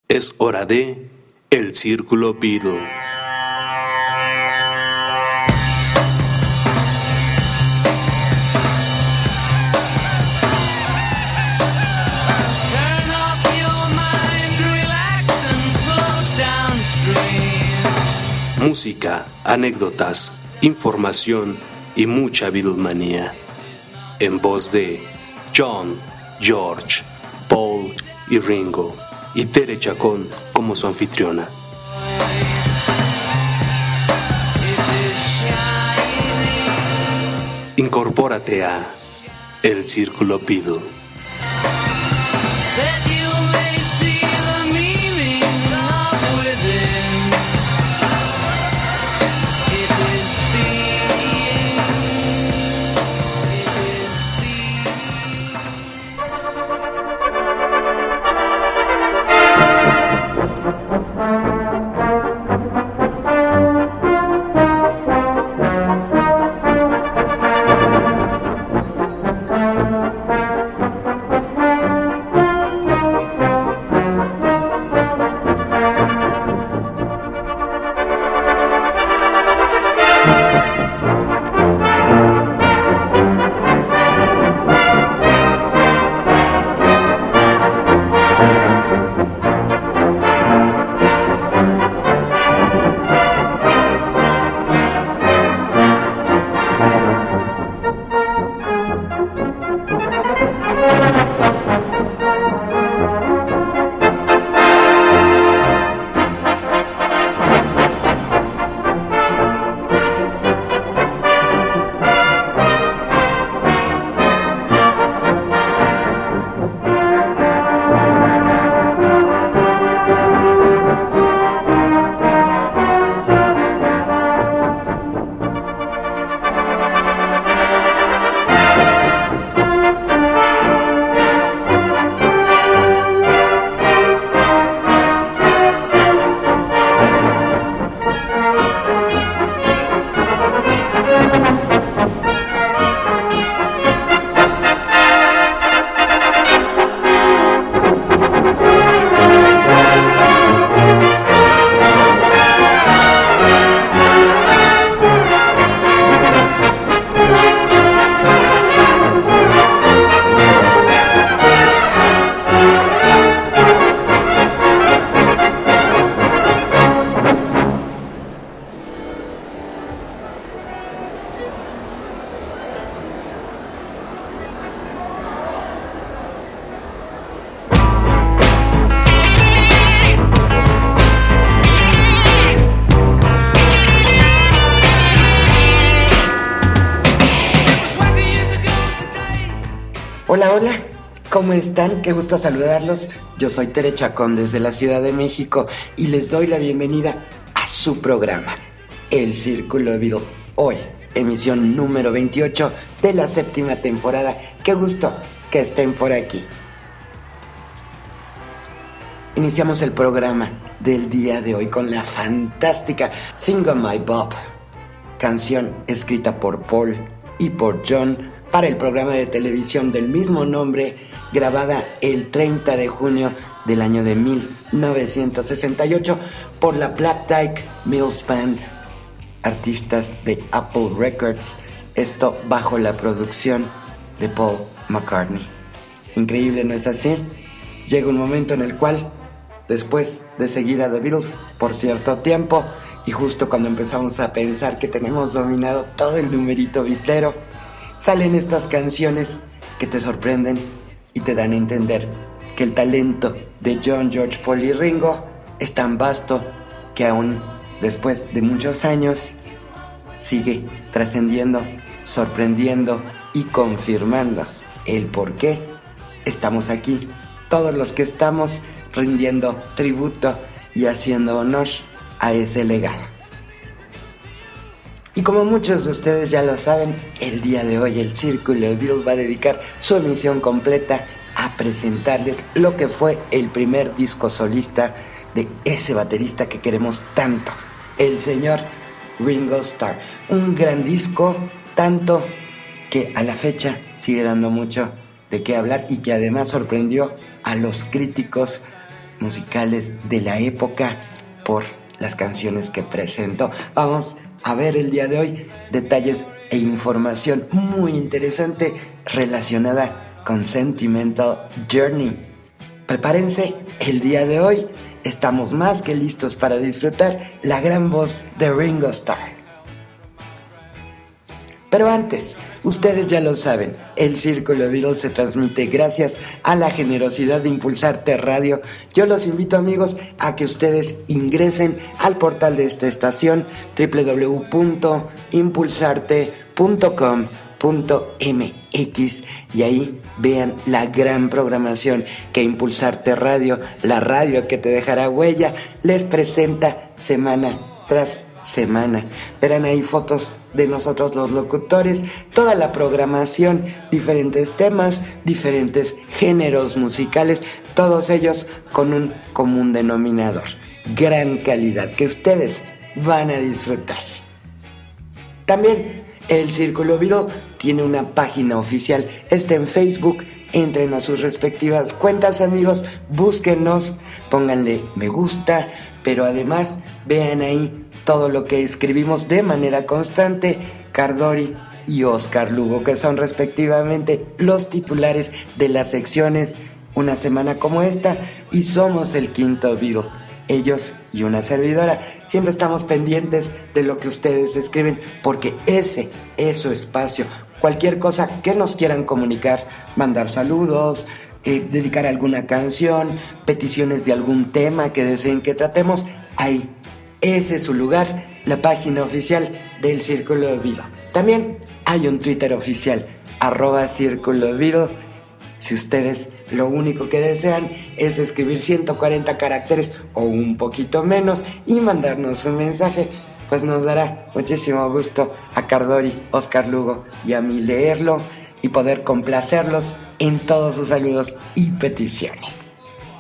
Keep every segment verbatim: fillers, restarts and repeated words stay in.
Es hora de El Círculo Beatle. Música, anécdotas, información y mucha Beatlemanía. En voz de John, George, Paul y Ringo, y Tere Chacón como su anfitriona. Incorpórate a El Círculo Beatle. Hola, hola, ¿cómo están? Qué gusto saludarlos. Yo soy Tere Chacón desde la Ciudad de México y les doy la bienvenida a su programa, El Círculo Beatle. Hoy, emisión número veintiocho de la séptima temporada. Qué gusto que estén por aquí. Iniciamos el programa del día de hoy con la fantástica Think of My Bob, canción escrita por Paul y por John para el programa de televisión del mismo nombre, grabada el treinta de junio del año de mil novecientos sesenta y ocho por la Black Dyke Mills Band, artistas de Apple Records, esto bajo la producción de Paul McCartney. Increíble, ¿no es así? Llega un momento en el cual, después de seguir a The Beatles por cierto tiempo, y justo cuando empezamos a pensar que tenemos dominado todo el numerito bitlero, salen estas canciones que te sorprenden y te dan a entender que el talento de John, George, Paul y Ringo es tan vasto que aún después de muchos años sigue trascendiendo, sorprendiendo y confirmando el por qué estamos aquí, todos los que estamos rindiendo tributo y haciendo honor a ese legado. Y como muchos de ustedes ya lo saben, el día de hoy el Círculo Beatle va a dedicar su emisión completa a presentarles lo que fue el primer disco solista de ese baterista que queremos tanto, el señor Ringo Starr. Un gran disco, tanto que a la fecha sigue dando mucho de qué hablar y que además sorprendió a los críticos musicales de la época por las canciones que presento. Vamos a ver el día de hoy detalles e información muy interesante relacionada con Sentimental Journey. Prepárense, el día de hoy estamos más que listos para disfrutar la gran voz de Ringo Starr. Pero antes, ustedes ya lo saben, el Círculo Beatles se transmite gracias a la generosidad de Impulsarte Radio. Yo los invito, amigos, a que ustedes ingresen al portal de esta estación doble u doble u doble u punto impulsarte punto com punto m x y ahí vean la gran programación que Impulsarte Radio, la radio que te dejará huella, les presenta semana tras semana. Verán ahí fotos de nosotros los locutores, toda la programación, diferentes temas, diferentes géneros musicales, todos ellos con un común denominador: gran calidad que ustedes van a disfrutar. También el Círculo Beatle tiene una página oficial, está en Facebook. Entren a sus respectivas cuentas, amigos, búsquenos, pónganle me gusta, pero además vean ahí todo lo que escribimos de manera constante Cardori y Oscar Lugo, que son respectivamente los titulares de las secciones Una Semana Como Esta y Somos el Quinto Beatle. Ellos y una servidora siempre estamos pendientes de lo que ustedes escriben, porque ese es su espacio. Cualquier cosa que nos quieran comunicar, mandar saludos, eh, dedicar alguna canción, peticiones de algún tema que deseen que tratemos, ahí, ese es su lugar, la página oficial del Círculo Beatle. También hay un Twitter oficial, arroba Círculo Beatle. Si ustedes lo único que desean es escribir ciento cuarenta caracteres o un poquito menos y mandarnos un mensaje, pues nos dará muchísimo gusto a Cardori, Oscar Lugo y a mí leerlo y poder complacerlos en todos sus saludos y peticiones.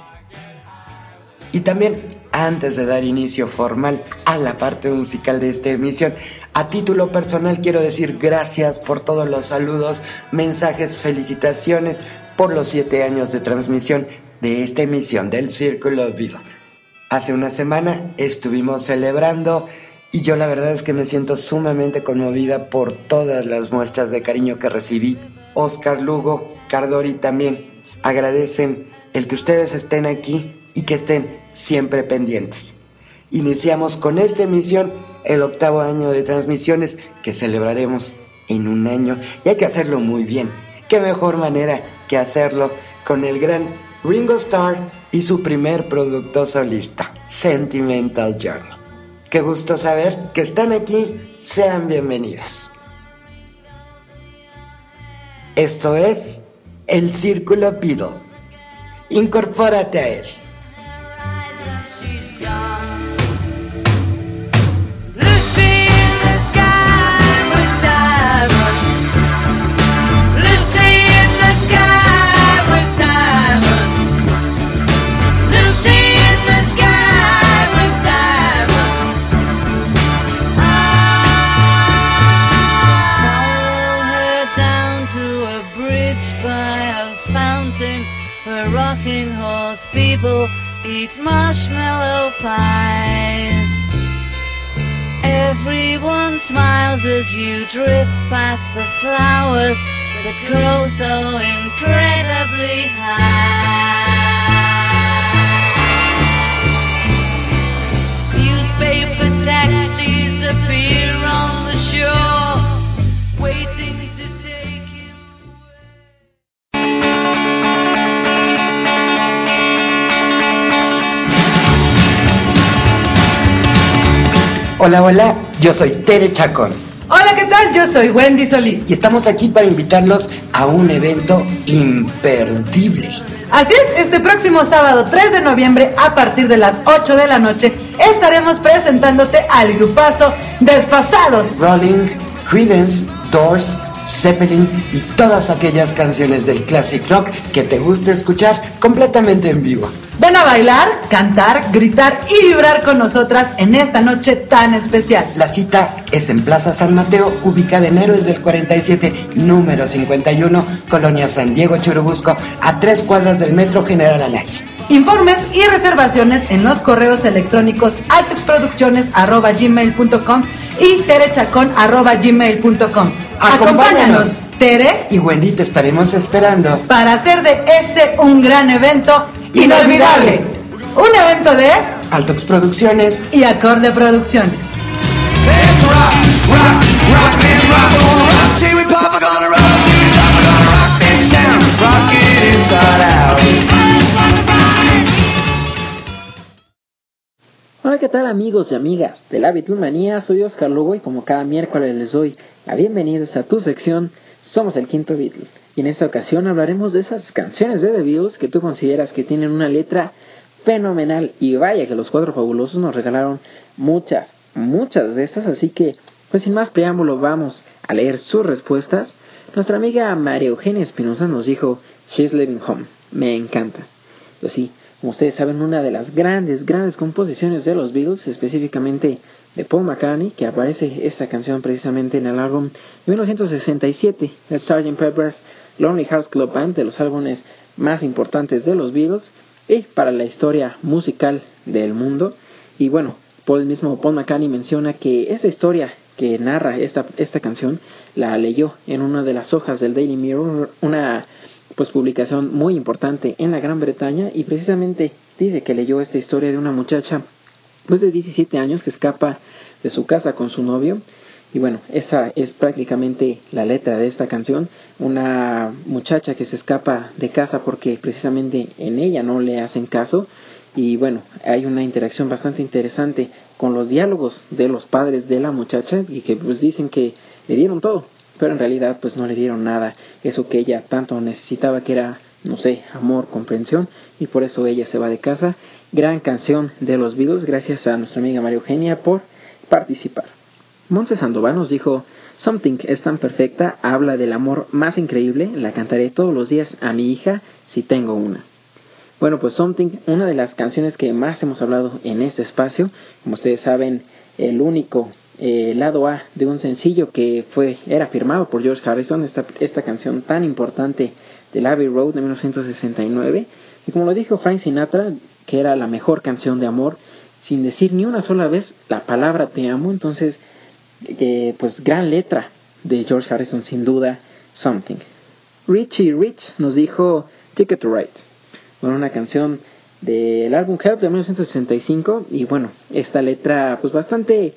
Y también, antes de dar inicio formal a la parte musical de esta emisión, a título personal quiero decir gracias por todos los saludos, mensajes, felicitaciones por los siete años de transmisión de esta emisión del Círculo Beatle. Hace una semana estuvimos celebrando y yo la verdad es que me siento sumamente conmovida por todas las muestras de cariño que recibí. Oscar Lugo, Cardori también agradecen el que ustedes estén aquí y que estén siempre pendientes. Iniciamos con esta emisión el octavo año de transmisiones que celebraremos en un año y hay que hacerlo muy bien. Qué mejor manera que hacerlo con el gran Ringo Starr y su primer producto solista, Sentimental Journey. Qué gusto saber que están aquí, sean bienvenidos. Esto es el Círculo Beatle. Incorpórate a él. People eat marshmallow pies. Everyone smiles as you drift past the flowers that grow so incredibly high. Newspaper taxis appear on the shore, waiting to take you. Hola, hola, yo soy Tere Chacón. Hola, ¿qué tal? Yo soy Wendy Solís. Y estamos aquí para invitarlos a un evento imperdible. Así es, este próximo sábado tres de noviembre a partir de las ocho de la noche estaremos presentándote al grupazo Desfasados. Rolling, Creedence, Doors, Zeppelin y todas aquellas canciones del classic rock que te gusta escuchar completamente en vivo. Ven a bailar, cantar, gritar y vibrar con nosotras en esta noche tan especial. La cita es en Plaza San Mateo, ubicada en Héroes del cuarenta y siete, número cincuenta y uno, Colonia San Diego, Churubusco, a tres cuadras del Metro General Anaya. Informes y reservaciones en los correos electrónicos altuxproducciones arroba gmail punto com y terechacón arroba gmail punto com. Acompáñanos, Tere y Wendy, te estaremos esperando para hacer de este un gran evento inolvidable. Un evento de Altux Producciones y Acorde Producciones. Hola, ¿qué tal amigos y amigas de la Beatlemanía? Soy Oscar Lugo y como cada miércoles les doy la bienvenida a tu sección Somos el Quinto Beatle. Y en esta ocasión hablaremos de esas canciones de The Beatles que tú consideras que tienen una letra fenomenal. Y vaya que los Cuatro Fabulosos nos regalaron muchas, muchas de estas. Así que, pues sin más preámbulo, vamos a leer sus respuestas. Nuestra amiga María Eugenia Espinosa nos dijo She's Living Home. Me encanta. Pues sí, como ustedes saben, una de las grandes, grandes composiciones de los Beatles, específicamente de Paul McCartney, que aparece esta canción precisamente en el álbum de mil novecientos sesenta y siete, el sergeant Pepper's Lonely Hearts Club Band, de los álbumes más importantes de los Beatles y para la historia musical del mundo. Y bueno, Paul mismo Paul McCartney menciona que esa historia que narra esta, esta canción la leyó en una de las hojas del Daily Mirror, una pues publicación muy importante en la Gran Bretaña, y precisamente dice que leyó esta historia de una muchacha pues de diecisiete años que escapa de su casa con su novio. Y bueno, esa es prácticamente la letra de esta canción, una muchacha que se escapa de casa porque precisamente en ella no le hacen caso. Y bueno, hay una interacción bastante interesante con los diálogos de los padres de la muchacha, y que pues dicen que le dieron todo, pero en realidad pues no le dieron nada, eso que ella tanto necesitaba, que era, no sé, amor, comprensión, y por eso ella se va de casa. Gran canción de los Beatles, gracias a nuestra amiga María Eugenia por participar. Montse Sandoval nos dijo Something es tan perfecta, habla del amor más increíble, la cantaré todos los días a mi hija si tengo una. Bueno, pues Something, una de las canciones que más hemos hablado en este espacio. Como ustedes saben, el único eh, lado A de un sencillo que fue era firmado por George Harrison, esta, esta canción tan importante del Abbey Road de mil novecientos sesenta y nueve. Y como lo dijo Frank Sinatra, que era la mejor canción de amor, sin decir ni una sola vez la palabra te amo. Entonces, eh, pues gran letra de George Harrison, sin duda, Something. Richie Rich nos dijo Ticket to Ride. Bueno, una canción del álbum Help de mil novecientos sesenta y cinco, y bueno, esta letra pues bastante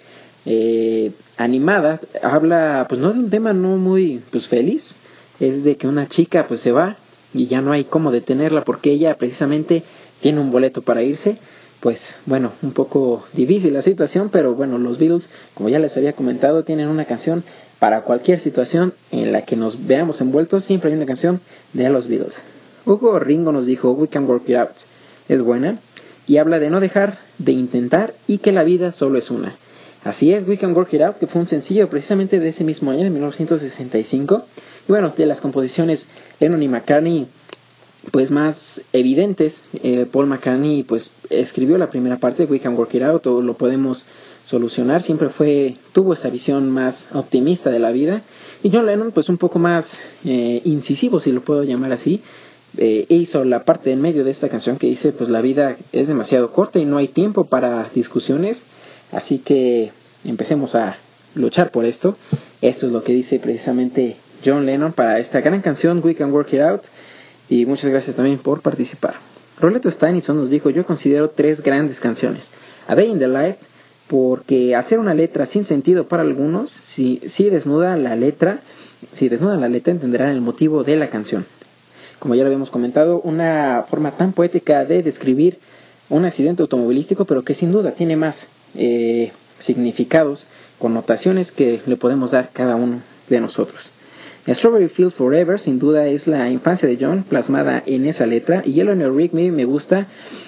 eh, animada, habla pues no de un tema no muy pues feliz, es de que una chica pues se va y ya no hay cómo detenerla porque ella precisamente tiene un boleto para irse. Pues bueno, un poco difícil la situación, pero bueno, los Beatles, como ya les había comentado, tienen una canción para cualquier situación en la que nos veamos envueltos. Siempre hay una canción de los Beatles. Hugo Ringo nos dijo We Can Work It Out. Es buena y habla de no dejar de intentar y que la vida solo es una. Así es, We Can Work It Out, que fue un sencillo precisamente de ese mismo año, de mil novecientos sesenta y cinco. Y bueno, de las composiciones Lennon y McCartney pues más evidentes, eh, Paul McCartney pues escribió la primera parte de We Can Work It Out, o lo podemos solucionar. Siempre fue tuvo esa visión más optimista de la vida. Y John Lennon pues un poco más eh, incisivo, si lo puedo llamar así. Eh, hizo la parte en medio de esta canción que dice pues la vida es demasiado corta y no hay tiempo para discusiones, así que empecemos a luchar por esto. Eso es lo que dice precisamente John Lennon para esta gran canción We Can Work It Out. Y muchas gracias también por participar. Roleto Steinison nos dijo yo considero tres grandes canciones: A Day in the Life, porque hacer una letra sin sentido para algunos, si, si desnuda la letra si desnudan la letra entenderán el motivo de la canción. Como ya lo habíamos comentado, una forma tan poética de describir un accidente automovilístico, pero que sin duda tiene más eh, significados, connotaciones que le podemos dar cada uno de nosotros. Strawberry Fields Forever sin duda es la infancia de John plasmada en esa letra, y Eleanor Rigby me gusta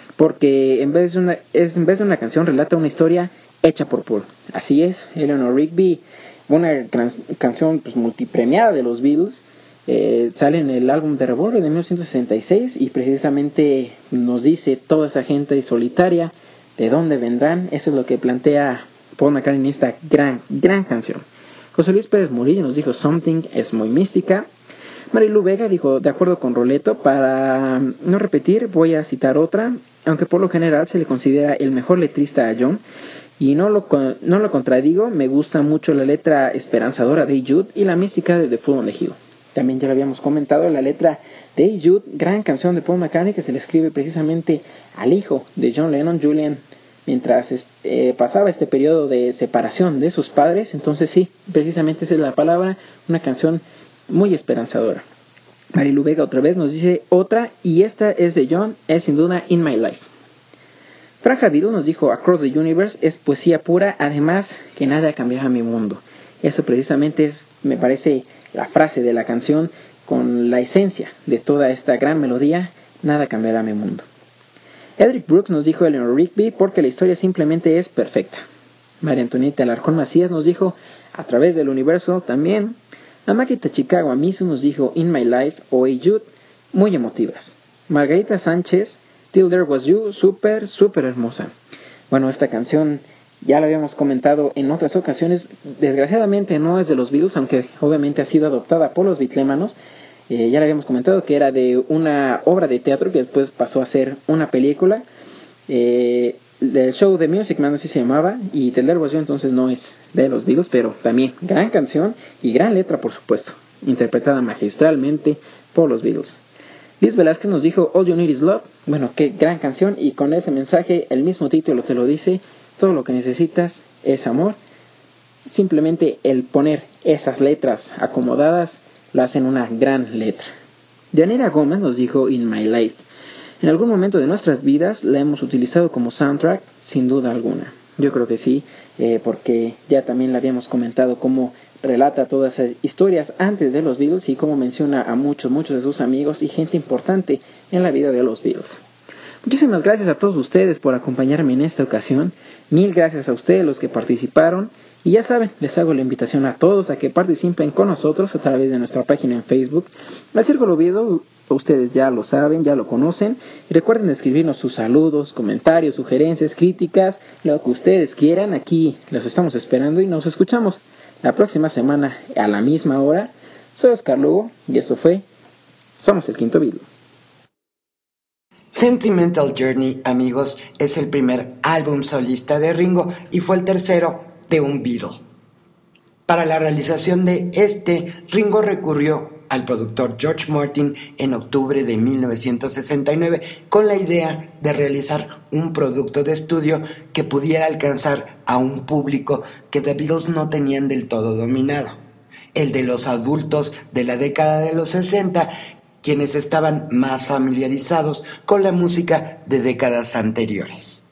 porque en vez de una, es, en vez de una canción relata una historia hecha por Paul. Así es, Eleanor Rigby, una gran, canción pues, multipremiada de los Beatles. Eh, sale en el álbum de Revolver de mil novecientos sesenta y seis y precisamente nos dice toda esa gente solitaria de dónde vendrán. Eso es lo que plantea Paul McCartney en esta gran, gran canción. José Luis Pérez Murillo nos dijo Something es muy mística. Marilu Vega dijo, de acuerdo con Roleto, para no repetir voy a citar otra, aunque por lo general se le considera el mejor letrista a John, y no lo, no lo contradigo, me gusta mucho la letra esperanzadora de Hey Jude y la mística de The Fool on the Hill. También ya lo habíamos comentado, la letra de Hey Jude, gran canción de Paul McCartney que se le escribe precisamente al hijo de John Lennon, Julian, mientras eh, pasaba este periodo de separación de sus padres. Entonces sí, precisamente esa es la palabra, una canción muy esperanzadora. Marilu Vega otra vez nos dice otra, y esta es de John, es sin duda In My Life. Fran Javido nos dijo Across the Universe es poesía pura, además que nada cambiará mi mundo. Eso precisamente es, me parece, la frase de la canción con la esencia de toda esta gran melodía, nada cambiará mi mundo. Edric Brooks nos dijo Eleanor Rigby porque la historia simplemente es perfecta. María Antonieta Alarcón Macías nos dijo A través del universo también. Amakita Chicago Amisu nos dijo In My Life o Hey Jude, muy emotivas. Margarita Sánchez, Till There Was You, súper, súper hermosa. Bueno, esta canción ya la habíamos comentado en otras ocasiones, desgraciadamente no es de los Beatles, aunque obviamente ha sido adoptada por los bitlémanos. Eh, ya le habíamos comentado que era de una obra de teatro que después pasó a ser una película. Eh, del show de Music Man, así se llamaba, y Till There Was You entonces no es de los Beatles, pero también gran canción y gran letra, por supuesto, interpretada magistralmente por los Beatles. Liz Velázquez nos dijo All You Need Is Love, bueno, qué gran canción, y con ese mensaje, el mismo título te lo dice, todo lo que necesitas es amor. Simplemente el poner esas letras acomodadas lo hacen una gran letra. Yanira Gómez nos dijo In My Life. En algún momento de nuestras vidas la hemos utilizado como soundtrack, sin duda alguna. Yo creo que sí, eh, porque ya también la habíamos comentado cómo relata todas esas historias antes de los Beatles y cómo menciona a muchos, muchos de sus amigos y gente importante en la vida de los Beatles. Muchísimas gracias a todos ustedes por acompañarme en esta ocasión. Mil gracias a ustedes los que participaron. Y ya saben, les hago la invitación a todos a que participen con nosotros a través de nuestra página en Facebook. El Círculo Beatle, ustedes ya lo saben, ya lo conocen. Y recuerden escribirnos sus saludos, comentarios, sugerencias, críticas, lo que ustedes quieran. Aquí los estamos esperando y nos escuchamos la próxima semana a la misma hora. Soy Oscar Lugo y eso fue Somos el Quinto Beatle. Sentimental Journey, amigos, es el primer álbum solista de Ringo y fue el tercero de un Beatle. Para la realización de este, Ringo recurrió al productor George Martin en octubre de mil novecientos sesenta y nueve con la idea de realizar un producto de estudio que pudiera alcanzar a un público que The Beatles no tenían del todo dominado, el de los adultos de la década de los sesenta, quienes estaban más familiarizados con la música de décadas anteriores.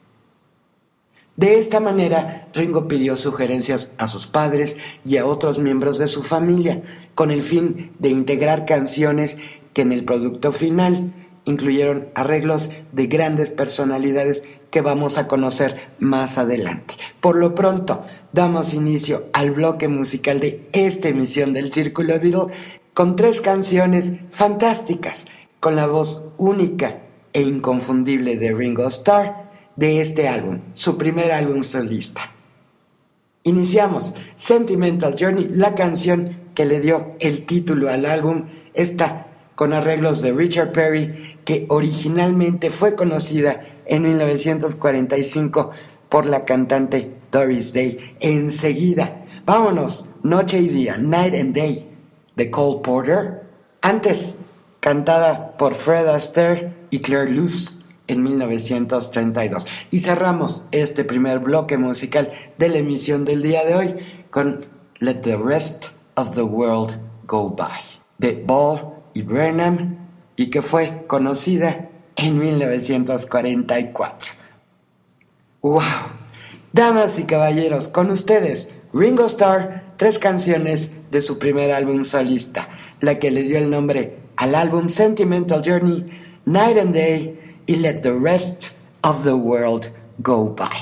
De esta manera, Ringo pidió sugerencias a sus padres y a otros miembros de su familia, con el fin de integrar canciones que en el producto final incluyeron arreglos de grandes personalidades que vamos a conocer más adelante. Por lo pronto, damos inicio al bloque musical de esta emisión del Círculo Beatle con tres canciones fantásticas, con la voz única e inconfundible de Ringo Starr, de este álbum, su primer álbum solista. Iniciamos Sentimental Journey, la canción que le dio el título al álbum, esta con arreglos de Richard Perry, que originalmente fue conocida en mil novecientos cuarenta y cinco por la cantante Doris Day. Enseguida, vámonos, Noche y Día, Night and Day, de Cole Porter, antes cantada por Fred Astaire y Claire Luce en mil novecientos treinta y dos. Y cerramos este primer bloque musical de la emisión del día de hoy con Let the Rest of the World Go By, de Ball y Burnham, y que fue conocida en mil novecientos cuarenta y cuatro. ¡Wow! Damas y caballeros, con ustedes, Ringo Starr, tres canciones de su primer álbum solista, la que le dio el nombre al álbum Sentimental Journey, Night and Day y Let the Rest of the World Go By.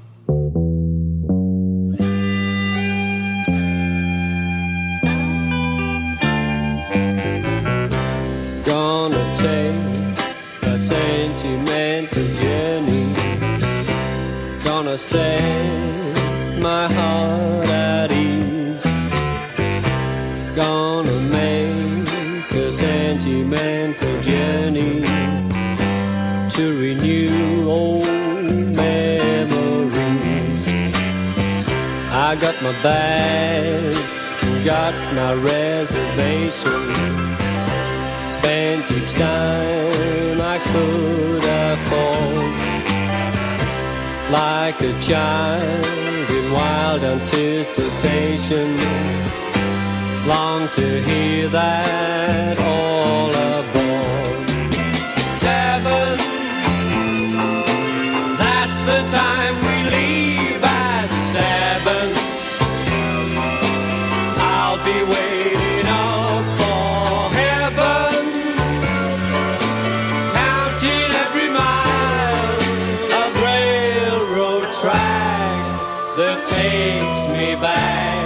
Gonna take a sentimental journey, gonna set my heart at ease, gonna make a to renew old memories. I got my bag, got my reservation, spent each dime I could afford, like a child in wild anticipation, long to hear that all aboard. Seven, that's the time we leave at seven. I'll be waiting up for heaven, counting every mile of railroad track that takes me back.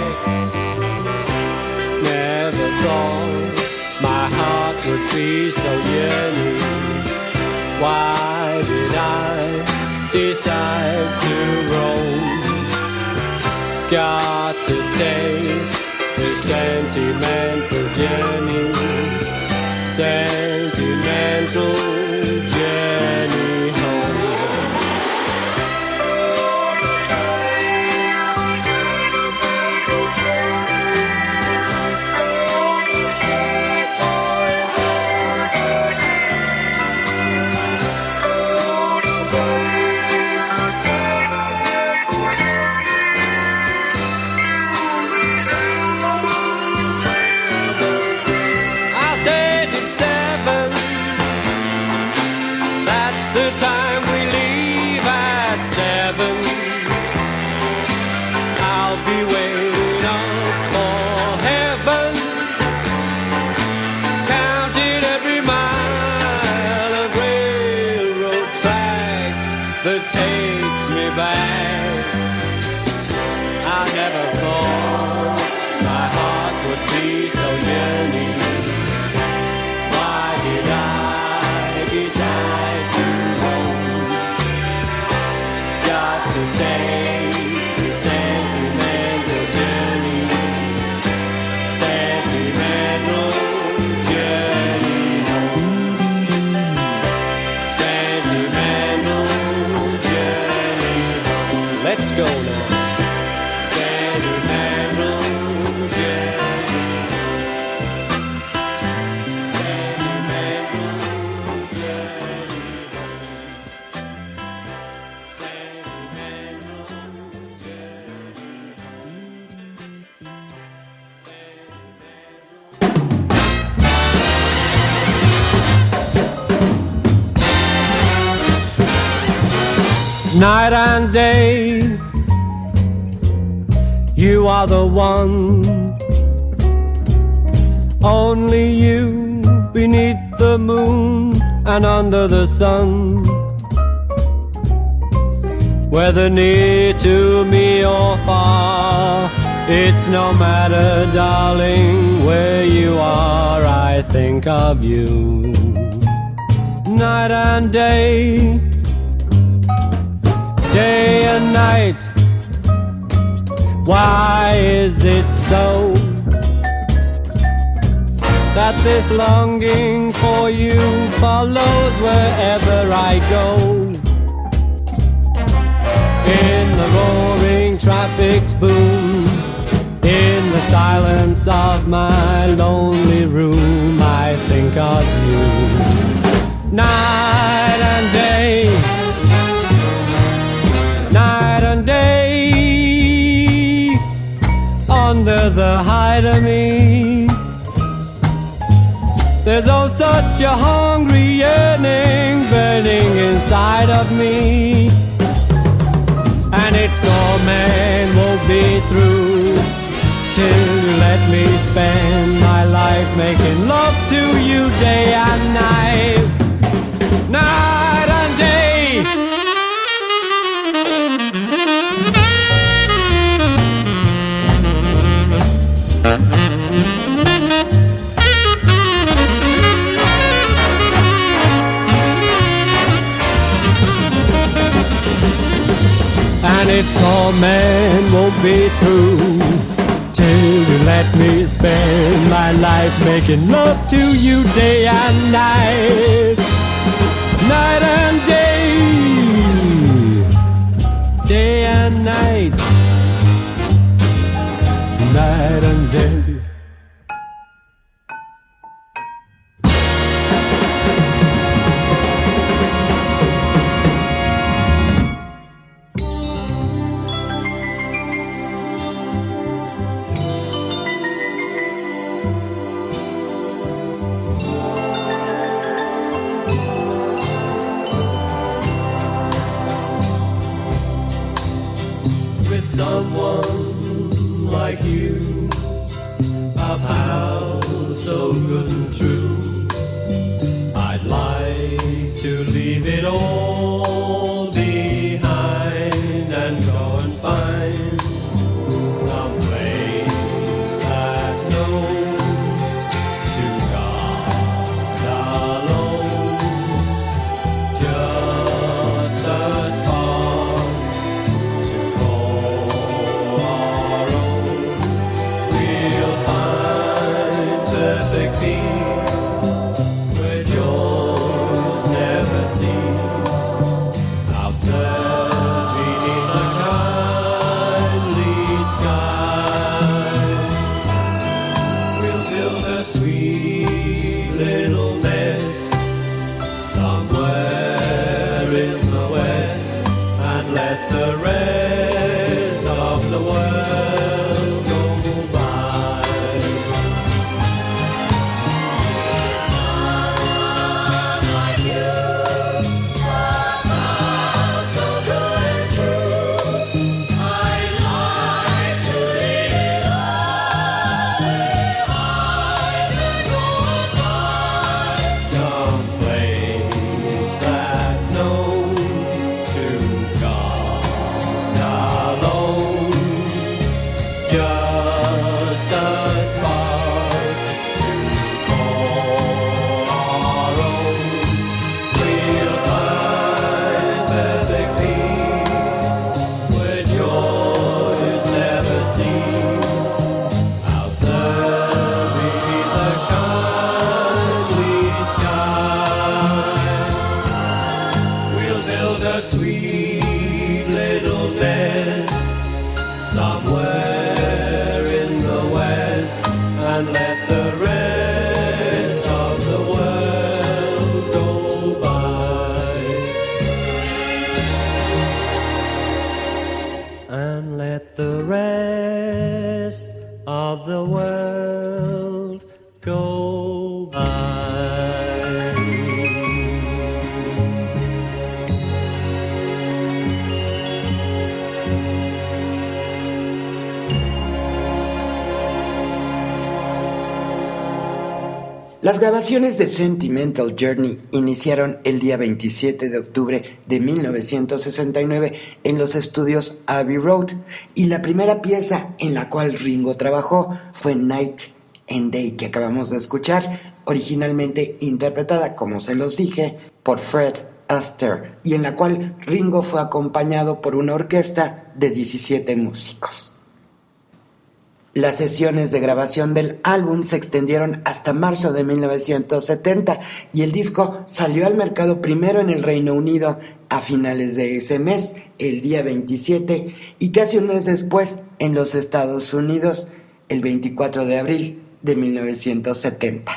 Never thought my heart would be so yearning. Why did I decide to roam? Got to take a sentimental journey, sentimental journey home. The time we leave at seven, I'll be waiting up for heaven, counting every mile of railroad track that takes me back. I never thought my heart would be so yearning. Why did I decide to to take the sentimental journey, sentimental journey home, sentimental journey home. Let's go now. Sentimental journey home, sentimental journey night and day, you are the one, only you beneath the moon and under the sun. Whether near to me or far, it's no matter, darling, where you are, I think of you. Night and day, day and night, why is it so that this longing for you follows wherever I go? In the roaring traffic's boom, in the silence of my lonely room, I think of you. Night and day, night and day, under the height of me, there's oh such a hungry yearning burning inside of me, and its torment won't be through till you let me spend my life making love to you day and night, night and day. And its torment won't be through till you let me spend my life making love to you day and night, night and day, day and night, night and day. Someone like you, a pal so good and true, I'd like to leave it all behind and go and find some place that's known to God alone, just a spark to call our own. We'll find perfect peace where joys never cease, out there beneath the kindly sky. We'll build a sweet little nest somewhere in the west and let the rest of the world go by. Someone like you, somehow so good and true, I'd like to leave it all behind and go and find some place that's known to God alone, just a spark to call our own. We'll find perfect peace where joys never cease, out there beneath the kindly sky. We'll build a sweet little nest somewhere in the west and let the rest of the world go by. And let the rest of the world go by. Las grabaciones de Sentimental Journey iniciaron el día veintisiete de octubre de mil novecientos sesenta y nueve en los estudios Abbey Road, y la primera pieza en la cual Ringo trabajó fue Night and Day, que acabamos de escuchar, originalmente interpretada, como se los dije, por Fred Astaire, y en la cual Ringo fue acompañado por una orquesta de diecisiete músicos. Las sesiones de grabación del álbum se extendieron hasta marzo de mil novecientos setenta y el disco salió al mercado primero en el Reino Unido a finales de ese mes, el día veintisiete, y casi un mes después en los Estados Unidos, el veinticuatro de abril de mil novecientos setenta.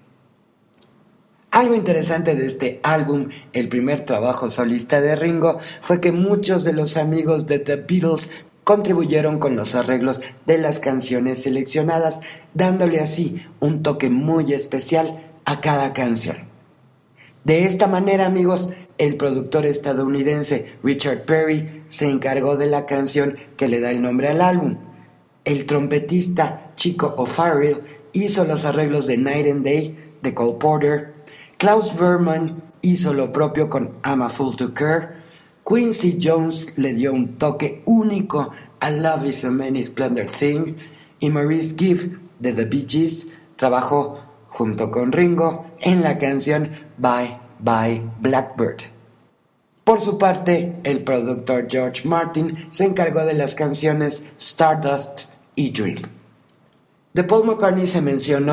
Algo interesante de este álbum, el primer trabajo solista de Ringo, fue que muchos de los amigos de The Beatles contribuyeron con los arreglos de las canciones seleccionadas, dándole así un toque muy especial a cada canción. De esta manera, amigos, el productor estadounidense Richard Perry se encargó de la canción que le da el nombre al álbum. El trompetista Chico O'Farrill hizo los arreglos de Night and Day de Cole Porter. Klaus Verman hizo lo propio con I'm a Fool to Care. Quincy Jones le dio un toque único a Love is a Many Splendid Thing, y Maurice Gibb de The Bee Gees trabajó junto con Ringo en la canción Bye Bye Blackbird. Por su parte, el productor George Martin se encargó de las canciones Stardust y Dream. De Paul McCartney se mencionó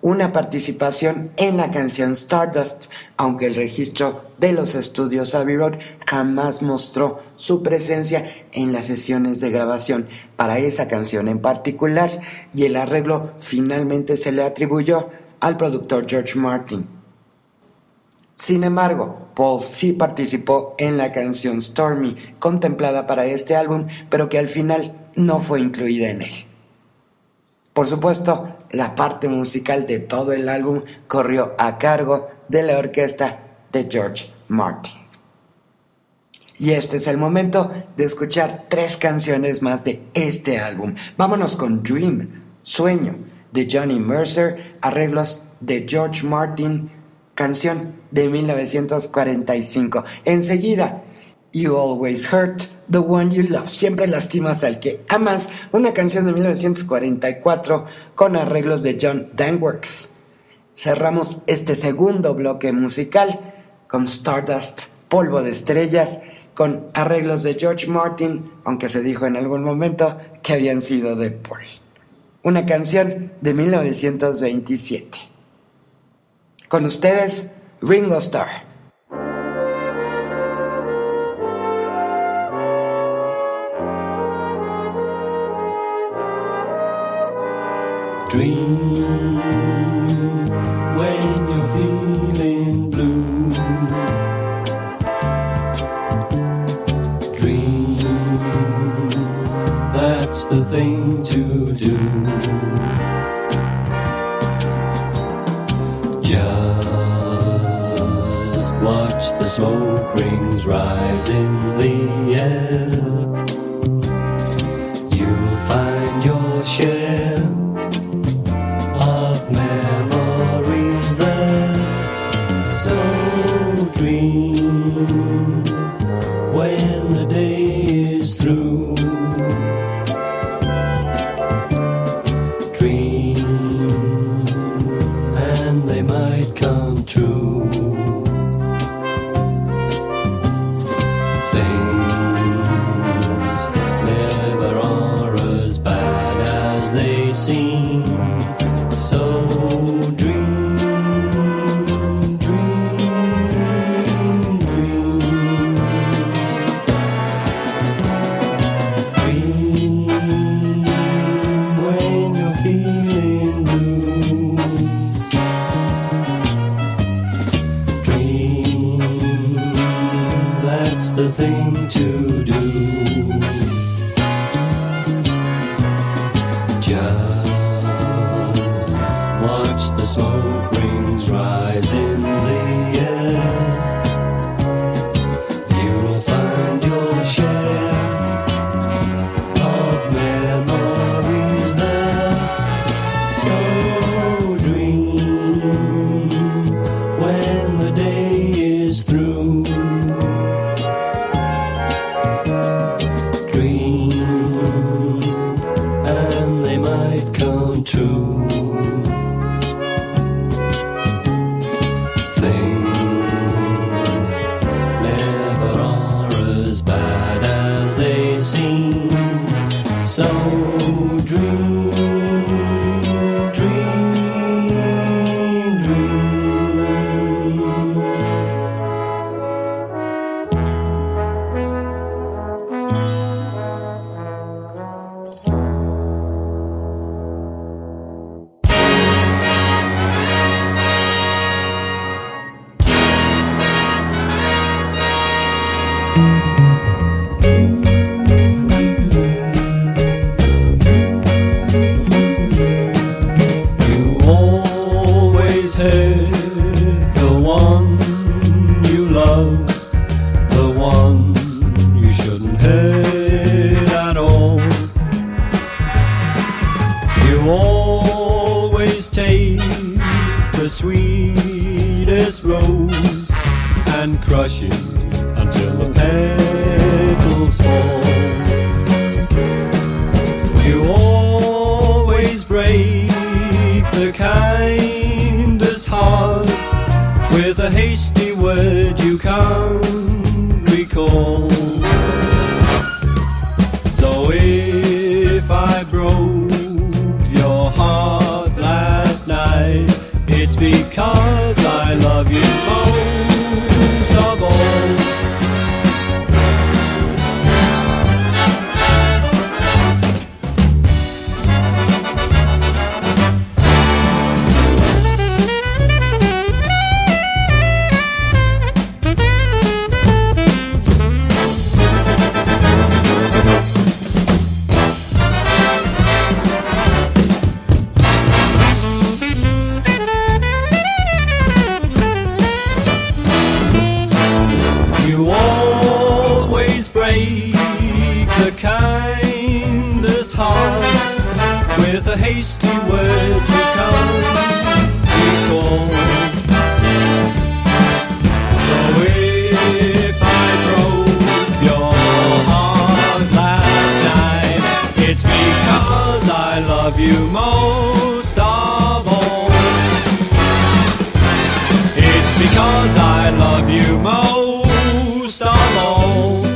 una participación en la canción Stardust, aunque el registro de los estudios Abbey Road jamás mostró su presencia en las sesiones de grabación para esa canción en particular, y el arreglo finalmente se le atribuyó al productor George Martin. Sin embargo, Paul sí participó en la canción Stormy, contemplada para este álbum, pero que al final no fue incluida en él. Por supuesto, la parte musical de todo el álbum corrió a cargo de la orquesta de George Martin. Y este es el momento de escuchar tres canciones más de este álbum. Vámonos con Dream, Sueño, de Johnny Mercer, arreglos de George Martin, canción de mil novecientos cuarenta y cinco. Enseguida, You Always Hurt the One You Love, siempre lastimas al que amas, una canción de mil novecientos cuarenta y cuatro con arreglos de John Dangworth. Cerramos este segundo bloque musical con Stardust, Polvo de Estrellas, con arreglos de George Martin, aunque se dijo en algún momento que habían sido de Paul. Una canción de mil novecientos veintisiete. Con ustedes, Ringo Starr. Dream when you're feeling blue. Dream, that's the thing to do. Just watch the smoke rings rise in the air. You'll find your share of memories there. So dream when the day is through. Dream and they might come true. Things never are as bad as they seem. So dream, dream, dream. Dream when you're feeling blue. Dream, that's the thing to do. Watch the smoke rings rise in the air. You'll find your share of memories there. So dream when the day is through. Dream and they might come true. So dream, dream, dream. Sweetest rose and crush it until the petals fall. You always break the kindest heart with a hasty word you can't recall. So if I broke your heart last night, because I love you most of all. Hasty word to come before. So if I broke your heart last night, it's because I love you most of all. It's because I love you most of all.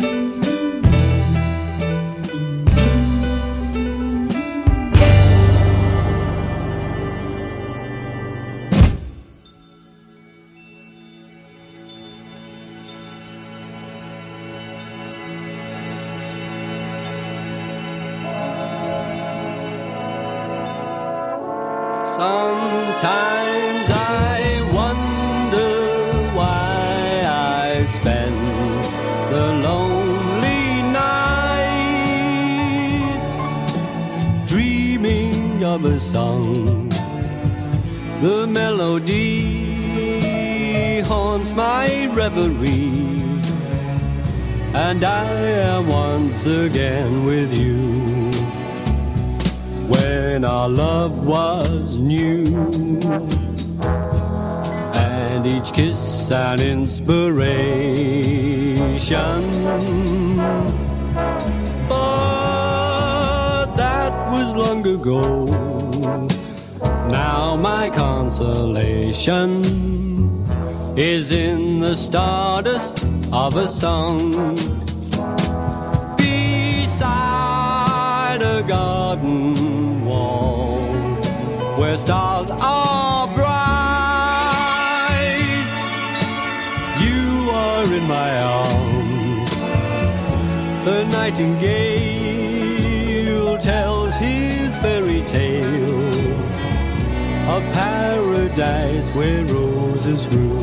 Sometimes I wonder why I spend the lonely nights dreaming of a song. The melody haunts my reverie, and I am once again with you. When our love was new, and each kiss an inspiration, but that was long ago. Now my consolation is in the stardust of a song beside a garden wall where stars are bright. You are in my arms. The nightingale tells his fairy tale of paradise where roses grew.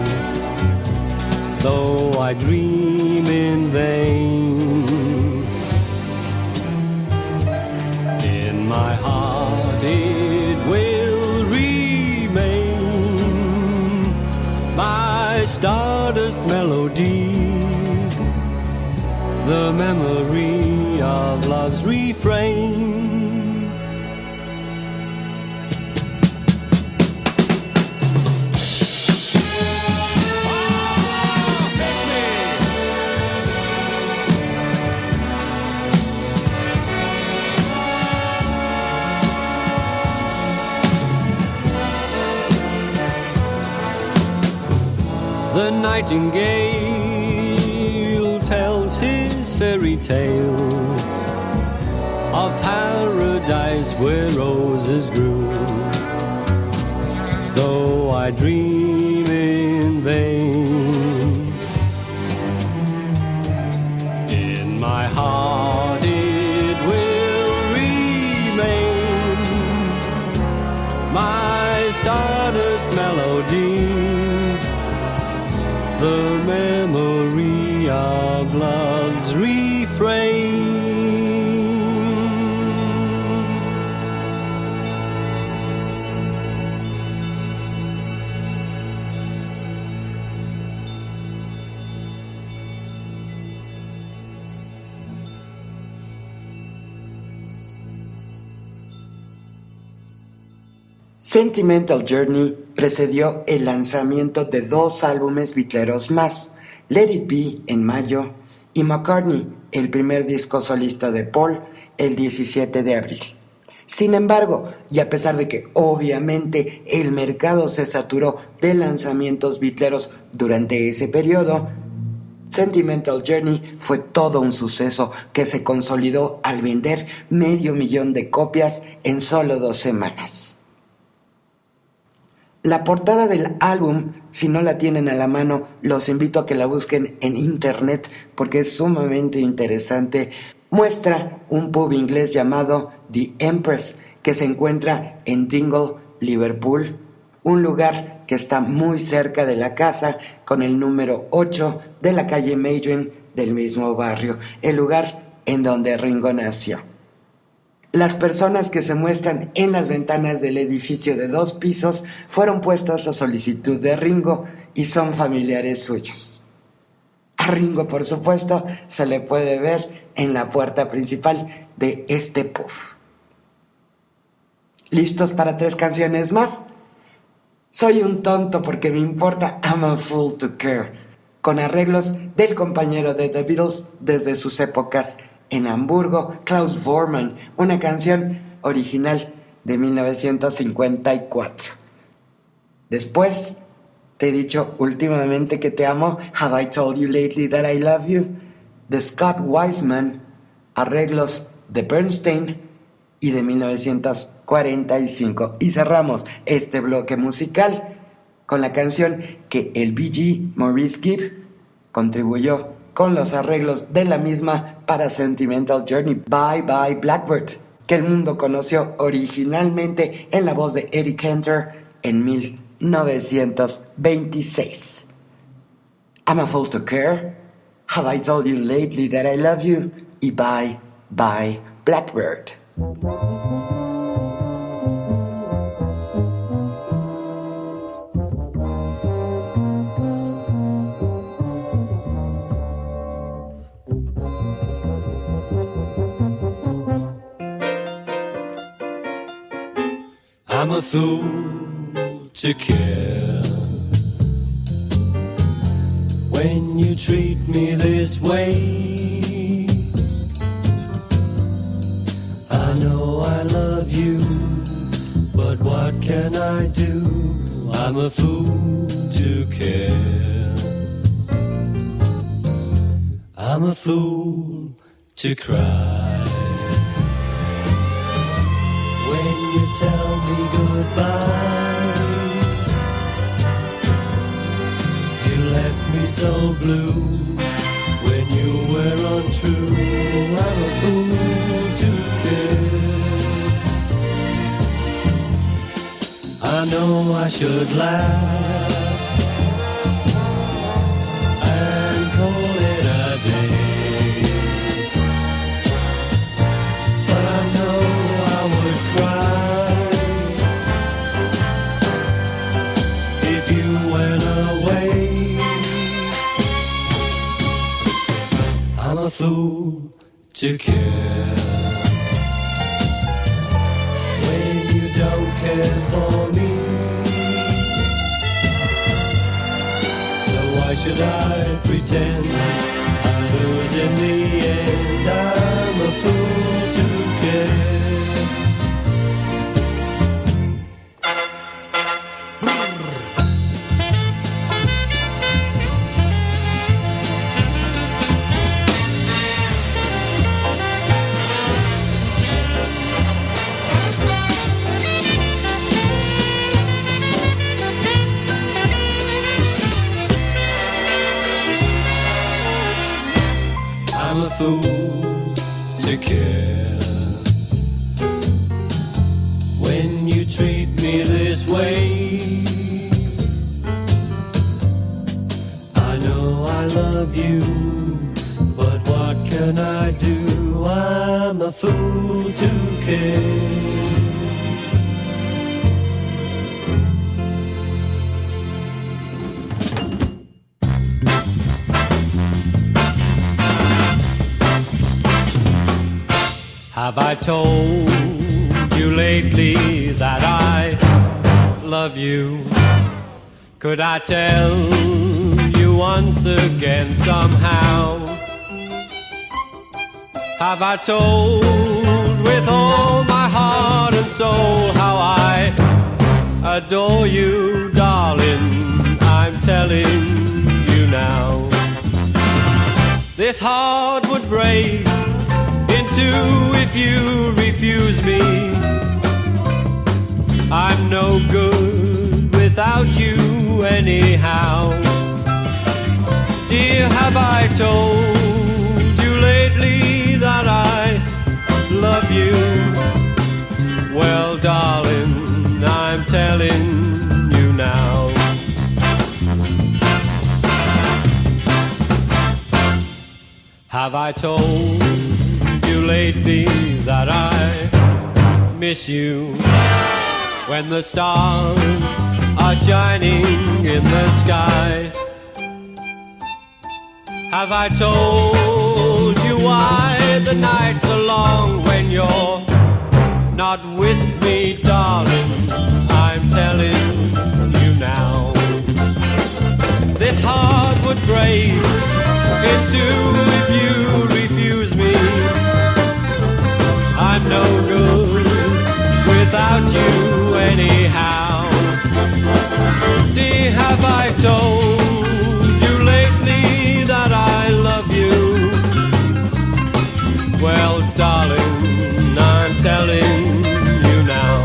Though I dream in vain, in my heart it will remain, my stardust melody, the memory of love's refrain. The nightingale tells his fairy tale of paradise where roses grew. Though I dream in vain, in my heart it will remain, my stardust melody, the memory of love's refrain. Sentimental Journey precedió el lanzamiento de dos álbumes beatleros más, Let It Be en mayo y McCartney, el primer disco solista de Paul, el diecisiete de abril. Sin embargo, y a pesar de que obviamente el mercado se saturó de lanzamientos beatleros durante ese periodo, Sentimental Journey fue todo un suceso que se consolidó al vender medio millón de copias en solo dos semanas. La portada del álbum, si no la tienen a la mano, los invito a que la busquen en internet porque es sumamente interesante. Muestra un pub inglés llamado The Empress que se encuentra en Dingle, Liverpool, un lugar que está muy cerca de la casa con el número ocho de la calle Mayden del mismo barrio, el lugar en donde Ringo nació. Las personas que se muestran en las ventanas del edificio de dos pisos fueron puestas a solicitud de Ringo y son familiares suyos. A Ringo, por supuesto, se le puede ver en la puerta principal de este pub. ¿Listos para tres canciones más? Soy un tonto porque me importa I'm a Fool to Care, con arreglos del compañero de The Beatles desde sus épocas en Hamburgo, Klaus Voormann, una canción original de mil novecientos cincuenta y cuatro. Después, te he dicho últimamente que te amo, Have I Told You Lately That I Love You, de Scott Wiseman, arreglos de Bernstein y de mil novecientos cuarenta y cinco. Y cerramos este bloque musical con la canción que el Bee Gee Maurice Gibb contribuyó con los arreglos de la misma para Sentimental Journey, Bye Bye Blackbird, que el mundo conoció originalmente en la voz de Eddie Cantor en mil novecientos veintiséis. I'm a Fool to Care, Have I Told You Lately That I Love You y Bye Bye Blackbird. I'm a fool to care when you treat me this way. I know I love you, but what can I do? I'm a fool to care. I'm a fool to cry when you tell me goodbye. You left me so blue when you were untrue. I'm a fool to care. I know I should laugh and call it a day, but I know I would cry if you went away. I'm a fool to care when you don't care for me. So why should I pretend I lose in the end? I'm a fool to care. I'm a fool to care when you treat me this way. I know I love you, but what can I do? I'm a fool to care. Have I told you lately that I love you? Could I tell you once again somehow? Have I told with all my heart and soul how I adore you, darling? I'm telling you now. This heart would break in two if you refuse me. I'm no good with without you anyhow. Dear, have I told you lately that I love you? Well, darling, I'm telling you now. Have I told you lately that I miss you? When the stars are shining in the sky, have I told you why the nights are long when you're not with me, darling? I'm telling you now. This heart would break in two if you refuse me. I'm no good without you anyhow. Dear, have I told you lately that I love you? Well, darling, I'm telling you now.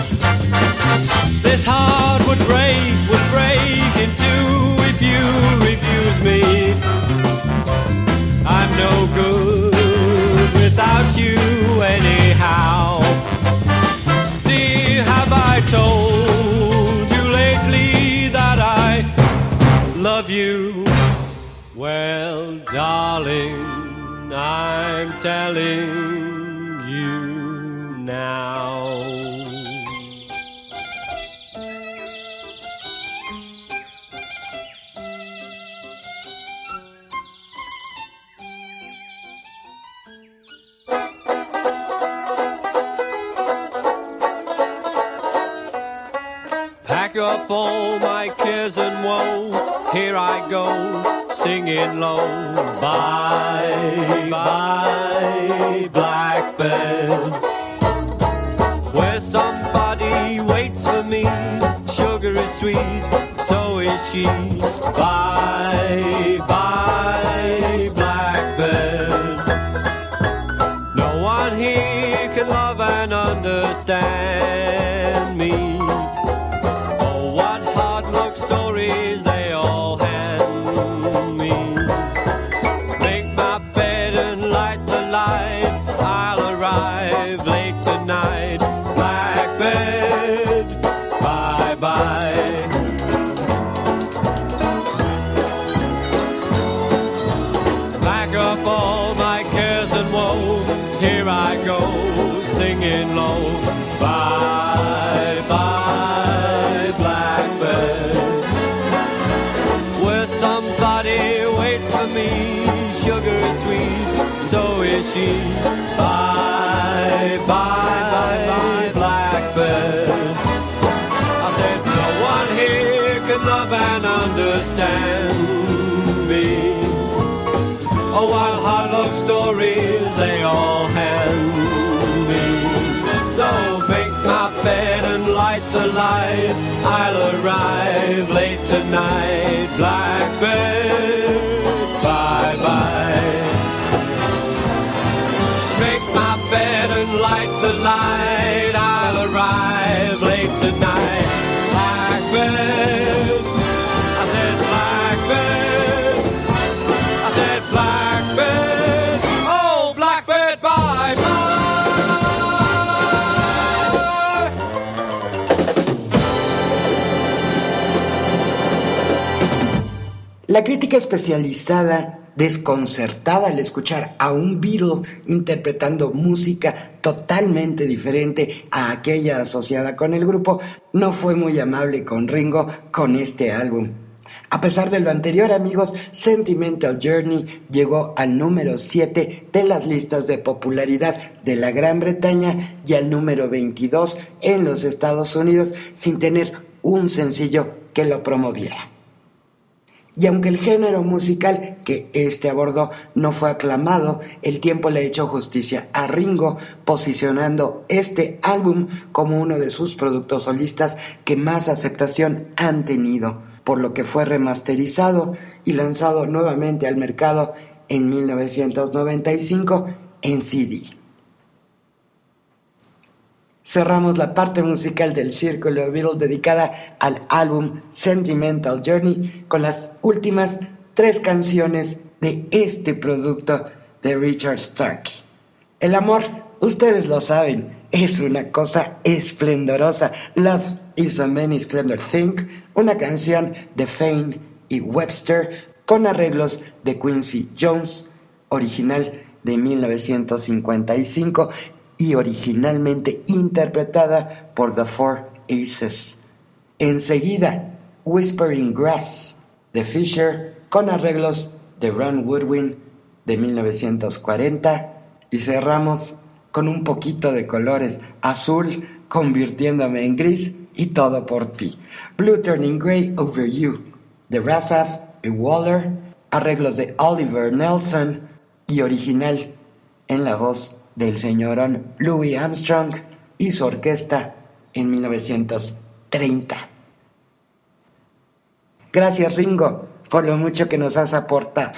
This heart would break, would break in two if you refuse me. I'm no good without you anyhow. Dear, have I told you lately that I love you? Well, darling, I'm telling you now. Pack up all my cares and woe, here I go, singing low. Bye, bye, blackbird, where somebody waits for me. Sugar is sweet, so is she. Bye, bye, blackbird, no one here can love and understand me. Stories they all hand me. Make my bed and light the light, I'll arrive late tonight. Blackbird, bye-bye. Pack up all my cares and woe, here I go, singing low. Bye-bye, blackbird, somebody waits for me. Sugar is sweet, so is she. Bye, bye, bye, bye, blackbird. I said no one here can love and understand me. Oh, what hard love stories they all hand me. So make my bed and light the light, I'll arrive late tonight. Blackbird, bye-bye. Make my bed and light the light, I'll arrive late tonight. Blackbird, I said blackbird, I said blackbird, oh blackbird, bye-bye. La crítica especializada, desconcertada al escuchar a un Beatle interpretando música totalmente diferente a aquella asociada con el grupo, no fue muy amable con Ringo con este álbum. A pesar de lo anterior, amigos, Sentimental Journey llegó al número siete de las listas de popularidad de la Gran Bretaña y al número veintidós en los Estados Unidos sin tener un sencillo que lo promoviera. Y aunque el género musical que este abordó no fue aclamado, el tiempo le echó justicia a Ringo, posicionando este álbum como uno de sus productos solistas que más aceptación han tenido, por lo que fue remasterizado y lanzado nuevamente al mercado en mil novecientos noventa y cinco en C D. cerramos la parte musical del Círculo Beatle dedicada al álbum Sentimental Journey con las últimas tres canciones de este producto de Richard Starkey. El amor, ustedes lo saben, es una cosa esplendorosa. Love is a Many Splendid Thing, una canción de Fane y Webster con arreglos de Quincy Jones, original de mil novecientos cincuenta y cinco y originalmente interpretada por The Four Aces. Enseguida, Whispering Grass de Fisher con arreglos de Ron Woodwin de mil novecientos cuarenta y cerramos con un poquito de colores, azul convirtiéndome en gris y todo por ti. Blue Turning Gray Over You de Razaf y Waller, arreglos de Oliver Nelson y original en la voz del señorón Louis Armstrong y su orquesta en mil novecientos treinta. Gracias, Ringo, por lo mucho que nos has aportado.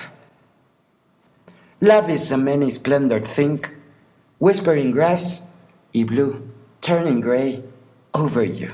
Love is a Many Splendid Thing, Whispering Grass y Blue Turning Gray Over You.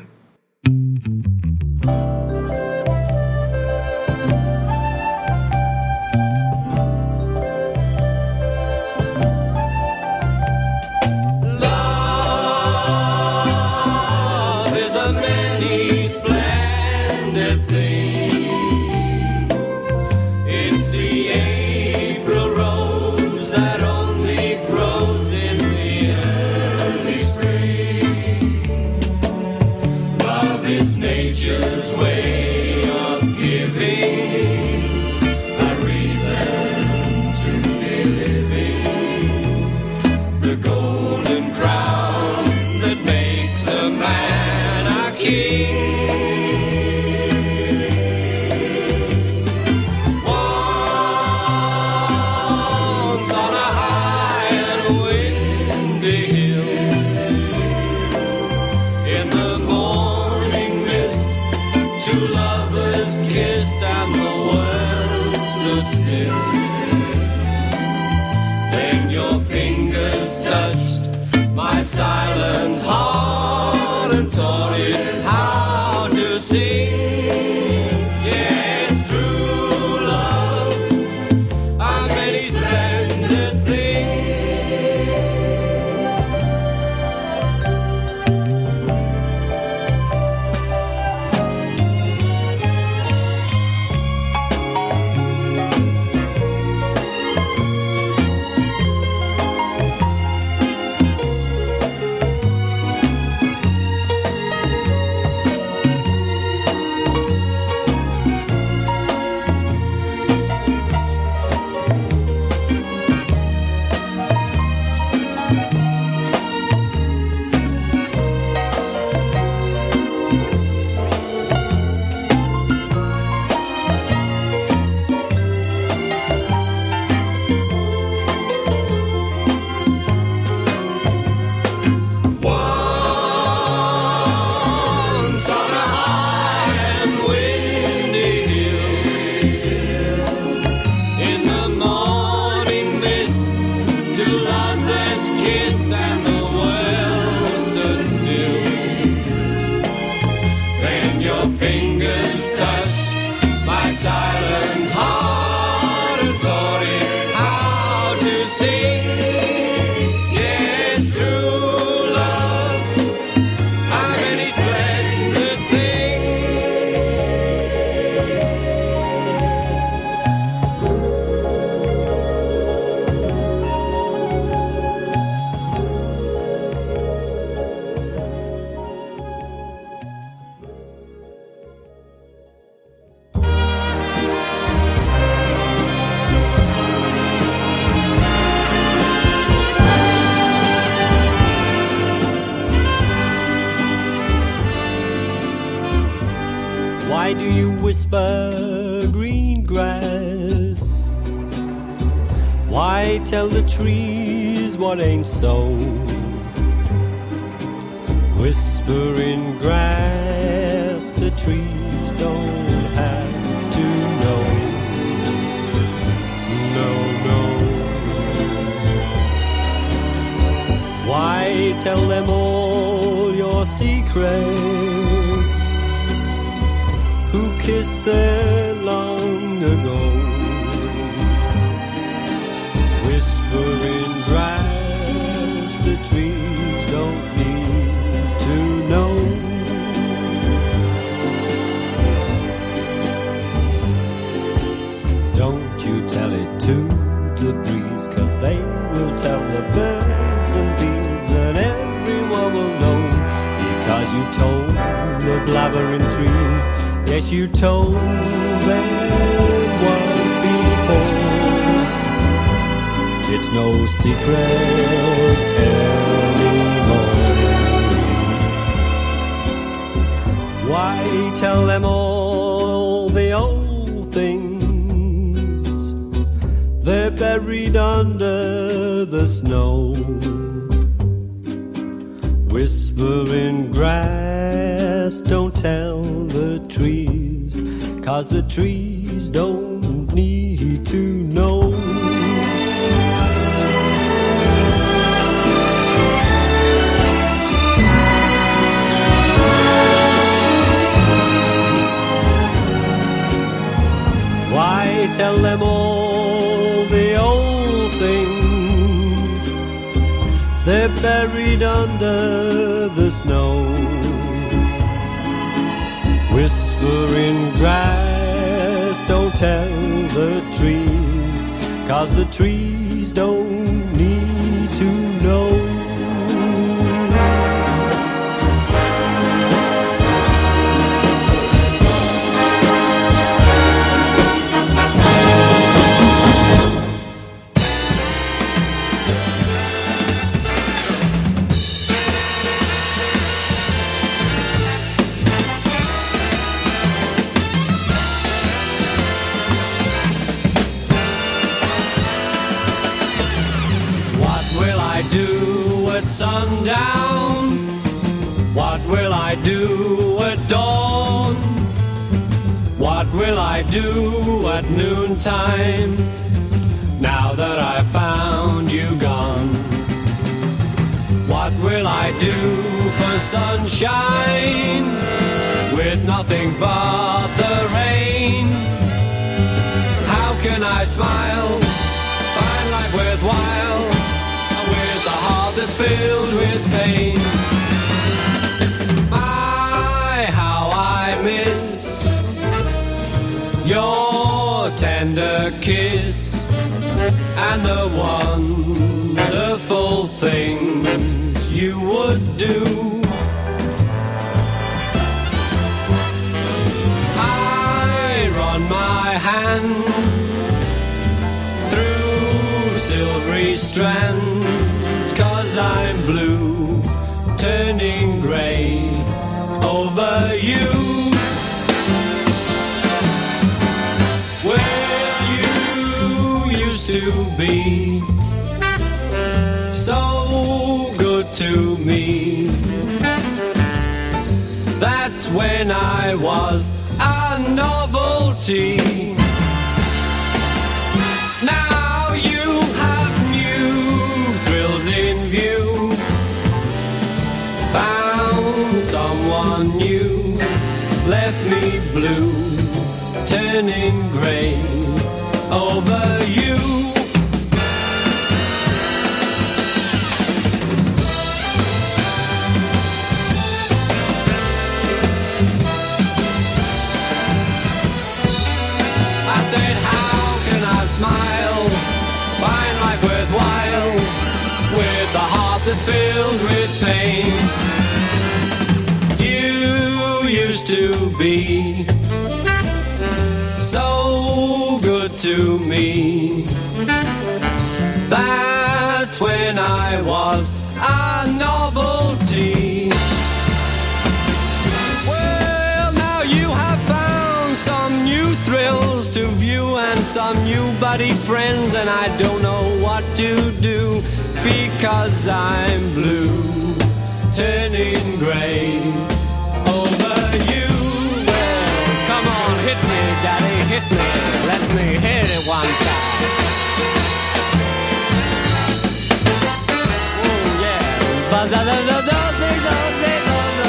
Silent heart and taught it how to sing. Yes, true love's a many splendid thing. Silent heart and taught it how to sing. Yes, true love's a many splendid Why do you whisper green grass? Why tell the trees what ain't so? Whispering grass, the trees don't have to know. No, no. Why tell them all secrets. Who kissed there long ago? Whispering grass, the trees don't need to know. Don't you tell it to the breeze, 'cause they will tell the birds and bees, and everyone will know, because you told the blabbering trees. Yes, you told them once before. It's no secret anymore. Why tell them all the old things? They're buried under the snow. Whispering grass, don't tell the trees, 'cause the trees don't need to know. Why tell them all the old things? They're buried under the snow. Whispering grass, don't tell the trees, 'cause the trees don't need to know. Sundown, what will I do at dawn? What will I do at noontime, now that I found you gone? What will I do for sunshine, with nothing but the rain? How can I smile, find life worthwhile, that's filled with pain? My, how I miss your tender kiss and the wonderful things you would do. I run my hands through silvery strands, 'cause I'm blue, turning grey over you. Where you used to be so good to me, that's when I was a novelty. In view, found someone new, left me blue, turning grey over you. I said, how can I smile, find life worthwhile, with a heart that's filled with pain? You used to be so good to me, that's when I was a novelty. Well, now you have found some new thrills to view and some new buddy friends, and I don't know what to do, because I'm blue, turning grey over you. Well, come on, hit me, daddy, hit me. Let me hit it one time. Oh, yeah.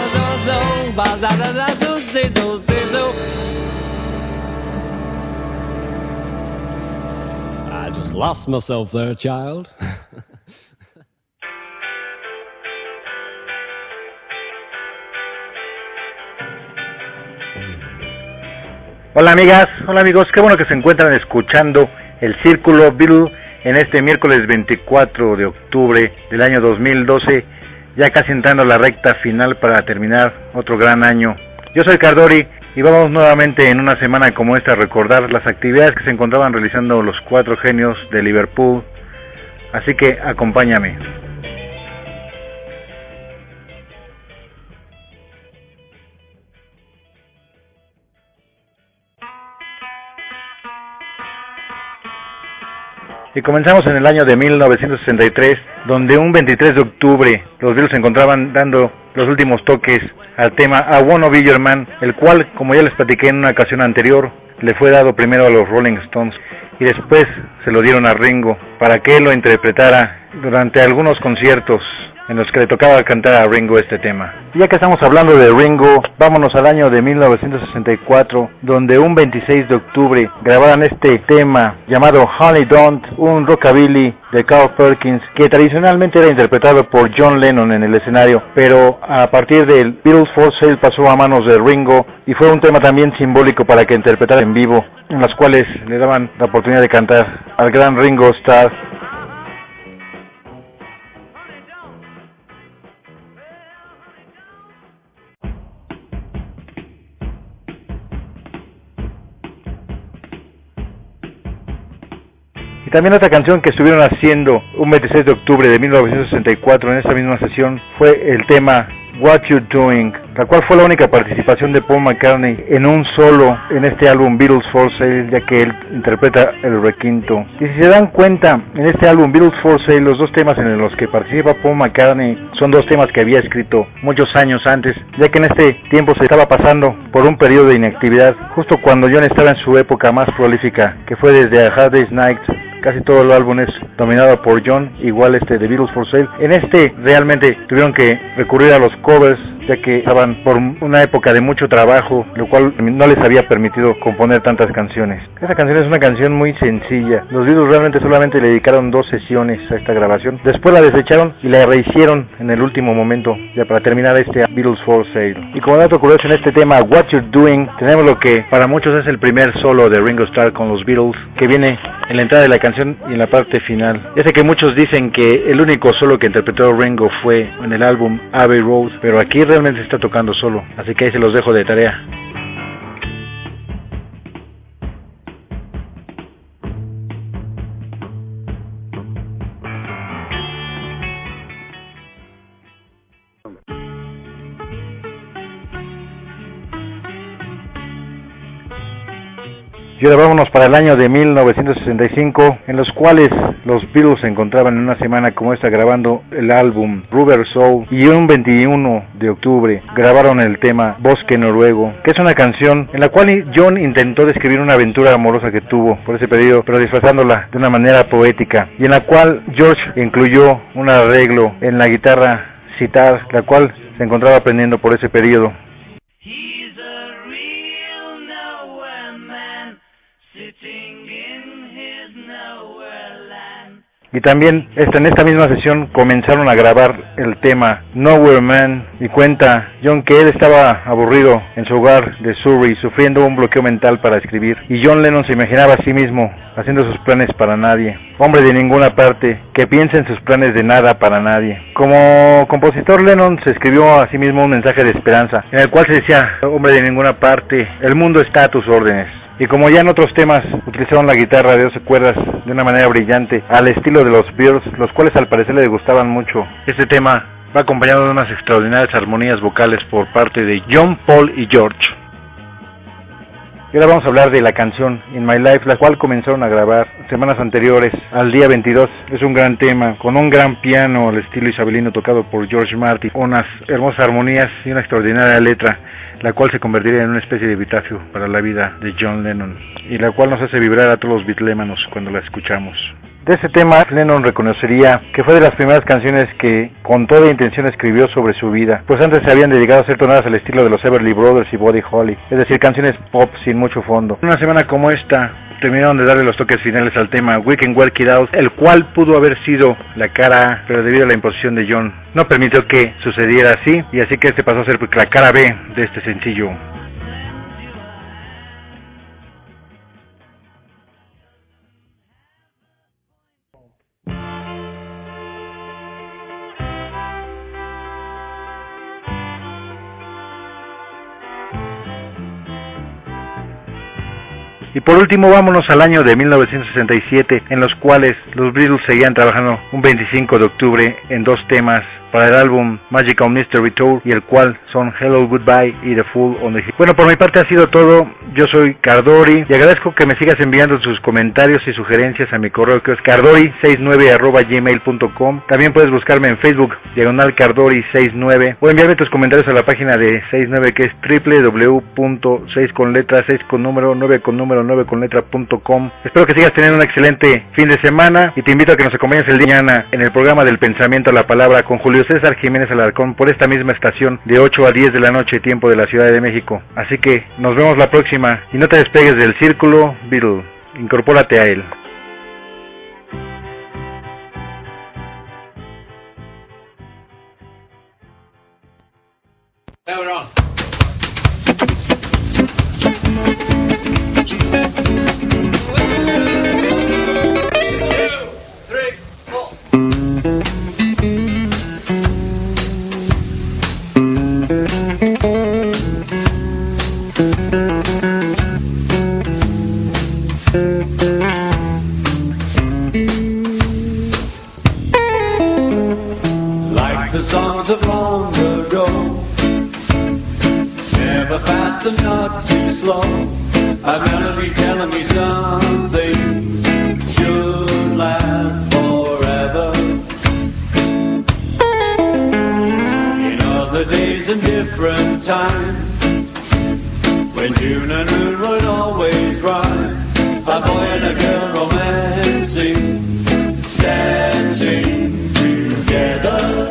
I just lost myself there, child. Hola amigas, hola amigos, qué bueno que se encuentran escuchando el Círculo Beatle en este miércoles veinticuatro de octubre del año dos mil doce, ya casi entrando a la recta final para terminar otro gran año. Yo soy Cardori y vamos nuevamente en una semana como esta a recordar las actividades que se encontraban realizando los cuatro genios de Liverpool, así que acompáñame. Y comenzamos en el año de mil novecientos sesenta y tres, donde un veintitrés de octubre los Beatles se encontraban dando los últimos toques al tema I Wanna Be Your Man, el cual, como ya les platiqué en una ocasión anterior, le fue dado primero a los Rolling Stones y después se lo dieron a Ringo para que él lo interpretara durante algunos conciertos en los que le tocaba cantar a Ringo este tema. Y ya que estamos hablando de Ringo, vámonos al año de mil novecientos sesenta y cuatro, donde un veintiséis de octubre grabaron este tema llamado Honey Don't, un rockabilly de Carl Perkins, que tradicionalmente era interpretado por John Lennon en el escenario, pero a partir del Beatles for Sale pasó a manos de Ringo, y fue un tema también simbólico para que interpretara en vivo, en las cuales le daban la oportunidad de cantar al gran Ringo Starr. Y también otra canción que estuvieron haciendo un veintiséis de octubre de mil novecientos sesenta y cuatro en esta misma sesión fue el tema What You Doing, la cual fue la única participación de Paul McCartney en un solo en este álbum Beatles for Sale, ya que él interpreta el requinto. Y si se dan cuenta, en este álbum Beatles for Sale, los dos temas en los que participa Paul McCartney son dos temas que había escrito muchos años antes, ya que en este tiempo se estaba pasando por un periodo de inactividad, justo cuando John estaba en su época más prolífica, que fue desde A Hard Day's Night. Casi todo el álbum es dominado por John, igual este de Beatles for Sale. En este realmente tuvieron que recurrir a los covers, ya que estaban por una época de mucho trabajo, lo cual no les había permitido componer tantas canciones. Esta canción es una canción muy sencilla. Los Beatles realmente solamente le dedicaron dos sesiones a esta grabación. Después la desecharon y la rehicieron en el último momento, ya para terminar este Beatles for Sale. Y como dato curioso, en este tema What You're Doing tenemos lo que para muchos es el primer solo de Ringo Starr con los Beatles, que viene en la entrada de la canción y en la parte final. Ya sé que muchos dicen que el único solo que interpretó Ringo fue en el álbum Abbey Road, pero aquí realmente está tocando solo, así que ahí se los dejo de tarea. Y ahora vámonos para el año de mil novecientos sesenta y cinco, en los cuales los Beatles se encontraban en una semana como esta grabando el álbum Rubber Soul, y un veintiuno de octubre grabaron el tema Bosque Noruego, que es una canción en la cual John intentó describir una aventura amorosa que tuvo por ese periodo, pero disfrazándola de una manera poética, y en la cual George incluyó un arreglo en la guitarra sitar, la cual se encontraba aprendiendo por ese periodo. Y también esta, en esta misma sesión comenzaron a grabar el tema Nowhere Man, y cuenta John que él estaba aburrido en su hogar de Surrey, sufriendo un bloqueo mental para escribir, y John Lennon se imaginaba a sí mismo haciendo sus planes para nadie, hombre de ninguna parte, que piensa en sus planes de nada para nadie. Como compositor, Lennon se escribió a sí mismo un mensaje de esperanza, en el cual se decía: hombre de ninguna parte, el mundo está a tus órdenes. Y como ya en otros temas utilizaron la guitarra de doce cuerdas de una manera brillante, al estilo de los Beatles, los cuales al parecer les gustaban mucho, este tema va acompañado de unas extraordinarias armonías vocales por parte de John, Paul y George. Y ahora vamos a hablar de la canción In My Life, la cual comenzaron a grabar semanas anteriores al día veintidós. Es un gran tema, con un gran piano al estilo isabelino tocado por George Martin, unas hermosas armonías y una extraordinaria letra, la cual se convertiría en una especie de epitafio para la vida de John Lennon, y la cual nos hace vibrar a todos los beatlémanos cuando la escuchamos. De este tema, Lennon reconocería que fue de las primeras canciones que con toda intención escribió sobre su vida, pues antes se habían dedicado a hacer tonadas al estilo de los Everly Brothers y Buddy Holly, es decir, canciones pop sin mucho fondo. Una semana como esta, terminaron de darle los toques finales al tema We Can Work It Out, el cual pudo haber sido la cara A, pero debido a la imposición de John, no permitió que sucediera así, y así que este pasó a ser la cara B de este sencillo. Y por último, vámonos al año de mil novecientos sesenta y siete, en los cuales los Beatles seguían trabajando un veinticinco de octubre en dos temas para el álbum Magical Mystery Tour, y el cual son Hello Goodbye y The Fool on the Hill. Bueno, por mi parte ha sido todo. Yo soy Cardori y agradezco que me sigas enviando sus comentarios y sugerencias a mi correo, que es cardori sesenta y nueve arroba gmail punto com. También puedes buscarme en Facebook, diagonal cardori sesenta y nueve, o enviarme tus comentarios a la página de sesenta y nueve, que es doble u doble u doble u punto seis con letra, seis con número, nueve con número, nueve con letra punto com. Espero que sigas teniendo un excelente fin de semana y te invito a que nos acompañes el día de mañana en el programa del Pensamiento a la Palabra con Julio César Jiménez Alarcón por esta misma estación de ocho a diez de la noche, tiempo de la Ciudad de México. Así que nos vemos la próxima y no te despegues del círculo Beatle, incorpórate a él. The songs of long ago, never fast and not too slow. A melody telling me some things should last forever. In other days and different times, when June and moon would always rhyme, a boy and a girl romancing, dancing together.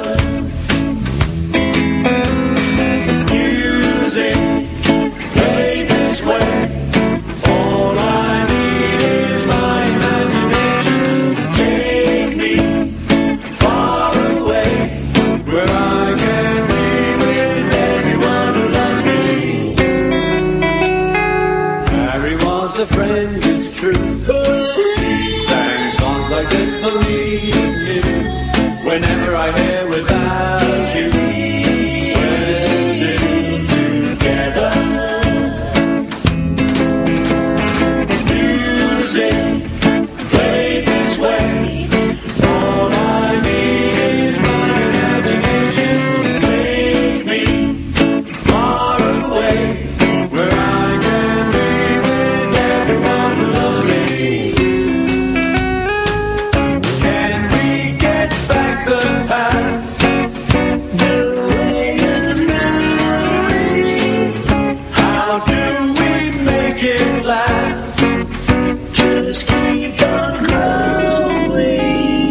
Friend, it's true. He sang songs like this for me and you. Whenever I hear without you, we're still together. Music played this way. All I need is my imagination. Take me far away where I can be with everyone who loves me. Can we get back the past? How do we make it last? Just keep on growing.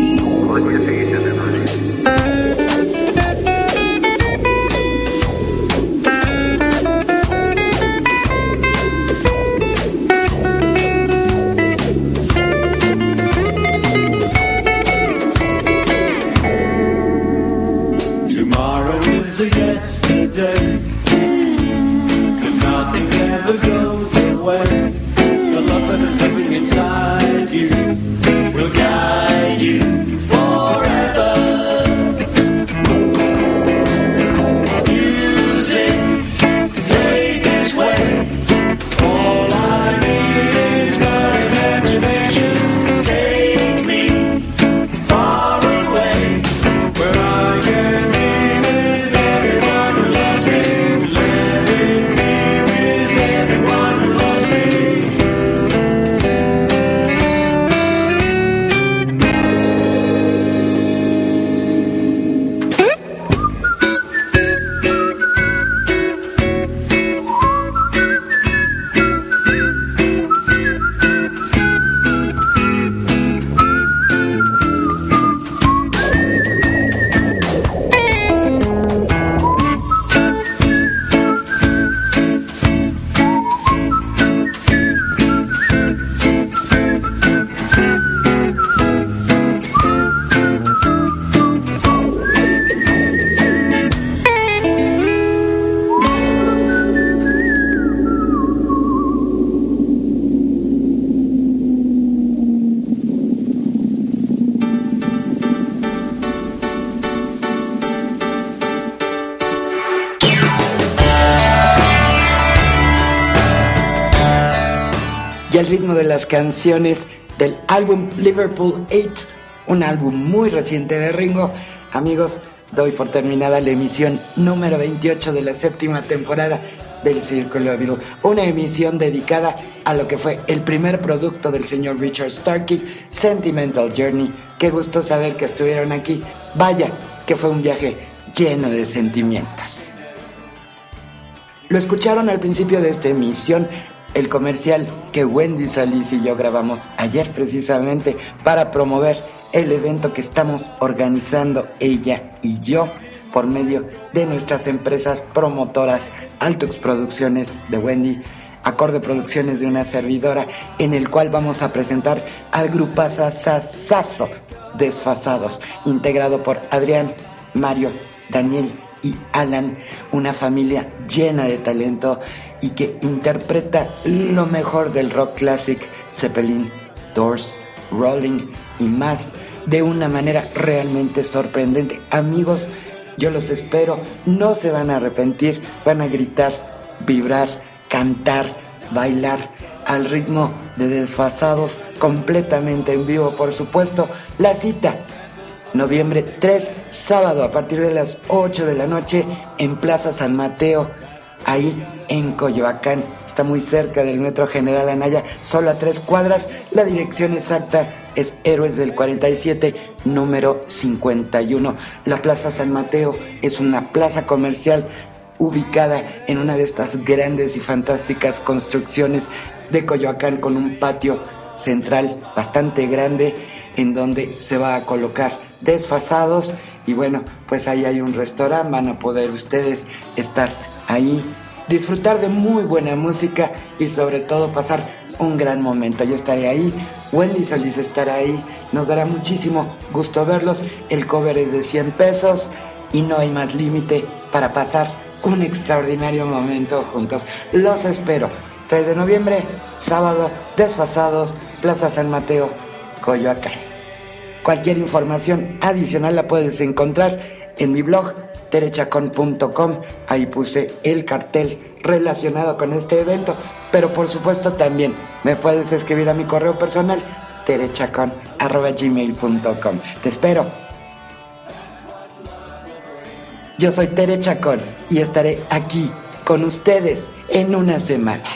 Tomorrow is a yesterday, 'cause nothing ever goes away. The love that is living inside you will guide you forever. Music played this way. All I need is my imagination. Take me far away where I can be with everyone who loves me. y al ritmo de las canciones del álbum Liverpool ocho, un álbum muy reciente de Ringo. Amigos, doy por terminada la emisión número veintiocho de la séptima temporada del Círculo Beatle, una emisión dedicada a lo que fue el primer producto del señor Richard Starkey, Sentimental Journey. Qué gusto saber que estuvieron aquí. Vaya, que fue un viaje lleno de sentimientos. Lo escucharon al principio de esta emisión, el comercial que Wendy Solís y yo grabamos ayer precisamente para promover el evento que estamos organizando ella y yo por medio de nuestras empresas promotoras Altux Producciones de Wendy, Acorde Producciones de una servidora, en el cual vamos a presentar al grupazazazazo Desfasados, integrado por Adrián, Mario, Daniel y Alan, una familia llena de talento y que interpreta lo mejor del rock classic, Zeppelin, Doors, Rolling y más, de una manera realmente sorprendente. Amigos, yo los espero, no se van a arrepentir, van a gritar, vibrar, cantar, bailar al ritmo de Desfasados, completamente en vivo, por supuesto. La cita, noviembre tres, sábado a partir de las ocho de la noche en Plaza San Mateo, ahí en Coyoacán. Está muy cerca del Metro General Anaya, solo a tres cuadras. La dirección exacta es Héroes del cuarenta y siete, número cincuenta y uno. La Plaza San Mateo es una plaza comercial ubicada en una de estas grandes y fantásticas construcciones de Coyoacán, con un patio central bastante grande en donde se va a colocar Desfasados. Y bueno, pues ahí hay un restaurante, van a poder ustedes estar ahí, disfrutar de muy buena música y sobre todo pasar un gran momento. Yo estaré ahí, Wendy Solís estará ahí, nos dará muchísimo gusto verlos. El cover es de cien pesos y no hay más límite para pasar un extraordinario momento juntos. Los espero, tres de noviembre, sábado, Desfasados, Plaza San Mateo, Coyoacán. Cualquier información adicional la puedes encontrar en mi blog terechacon punto com. Ahí puse el cartel relacionado con este evento, pero por supuesto también me puedes escribir a mi correo personal terechacon arroba gmail punto com. Te espero. Yo soy Tere Chacón y estaré aquí con ustedes en una semana.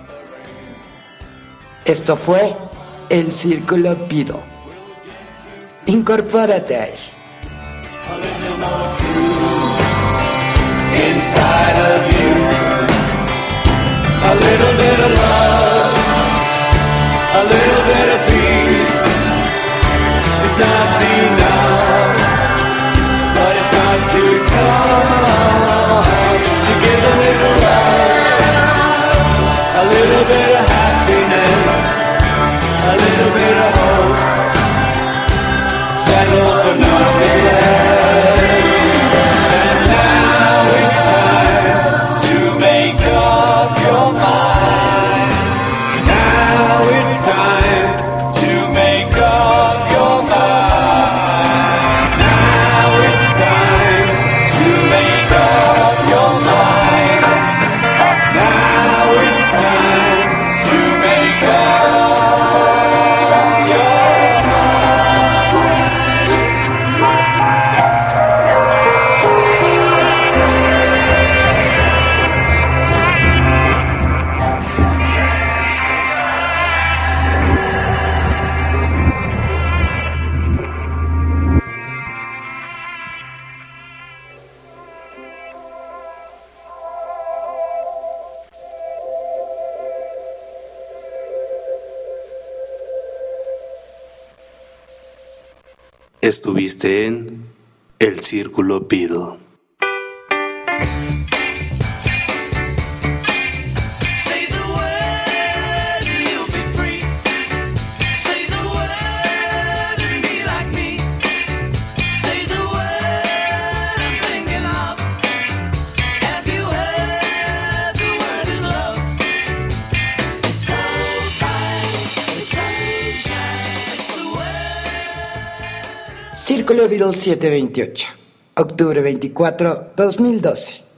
Esto fue el Círculo Beatle. Incorpórate a él. Inside of you, a little bit of love, a little bit of peace. It's not enough, but it's not too tough to give a little love, a little bit of happiness, a little bit of hope. Settle for nothing less. And now it's time to make up your mind. Now it's time to make up your mind. Now it's time to make up your mind. Now it's time to make up your mind. Estuviste en El Círculo Beatle. Círculo Beatle setecientos veintiocho, octubre veinticuatro, dos mil doce.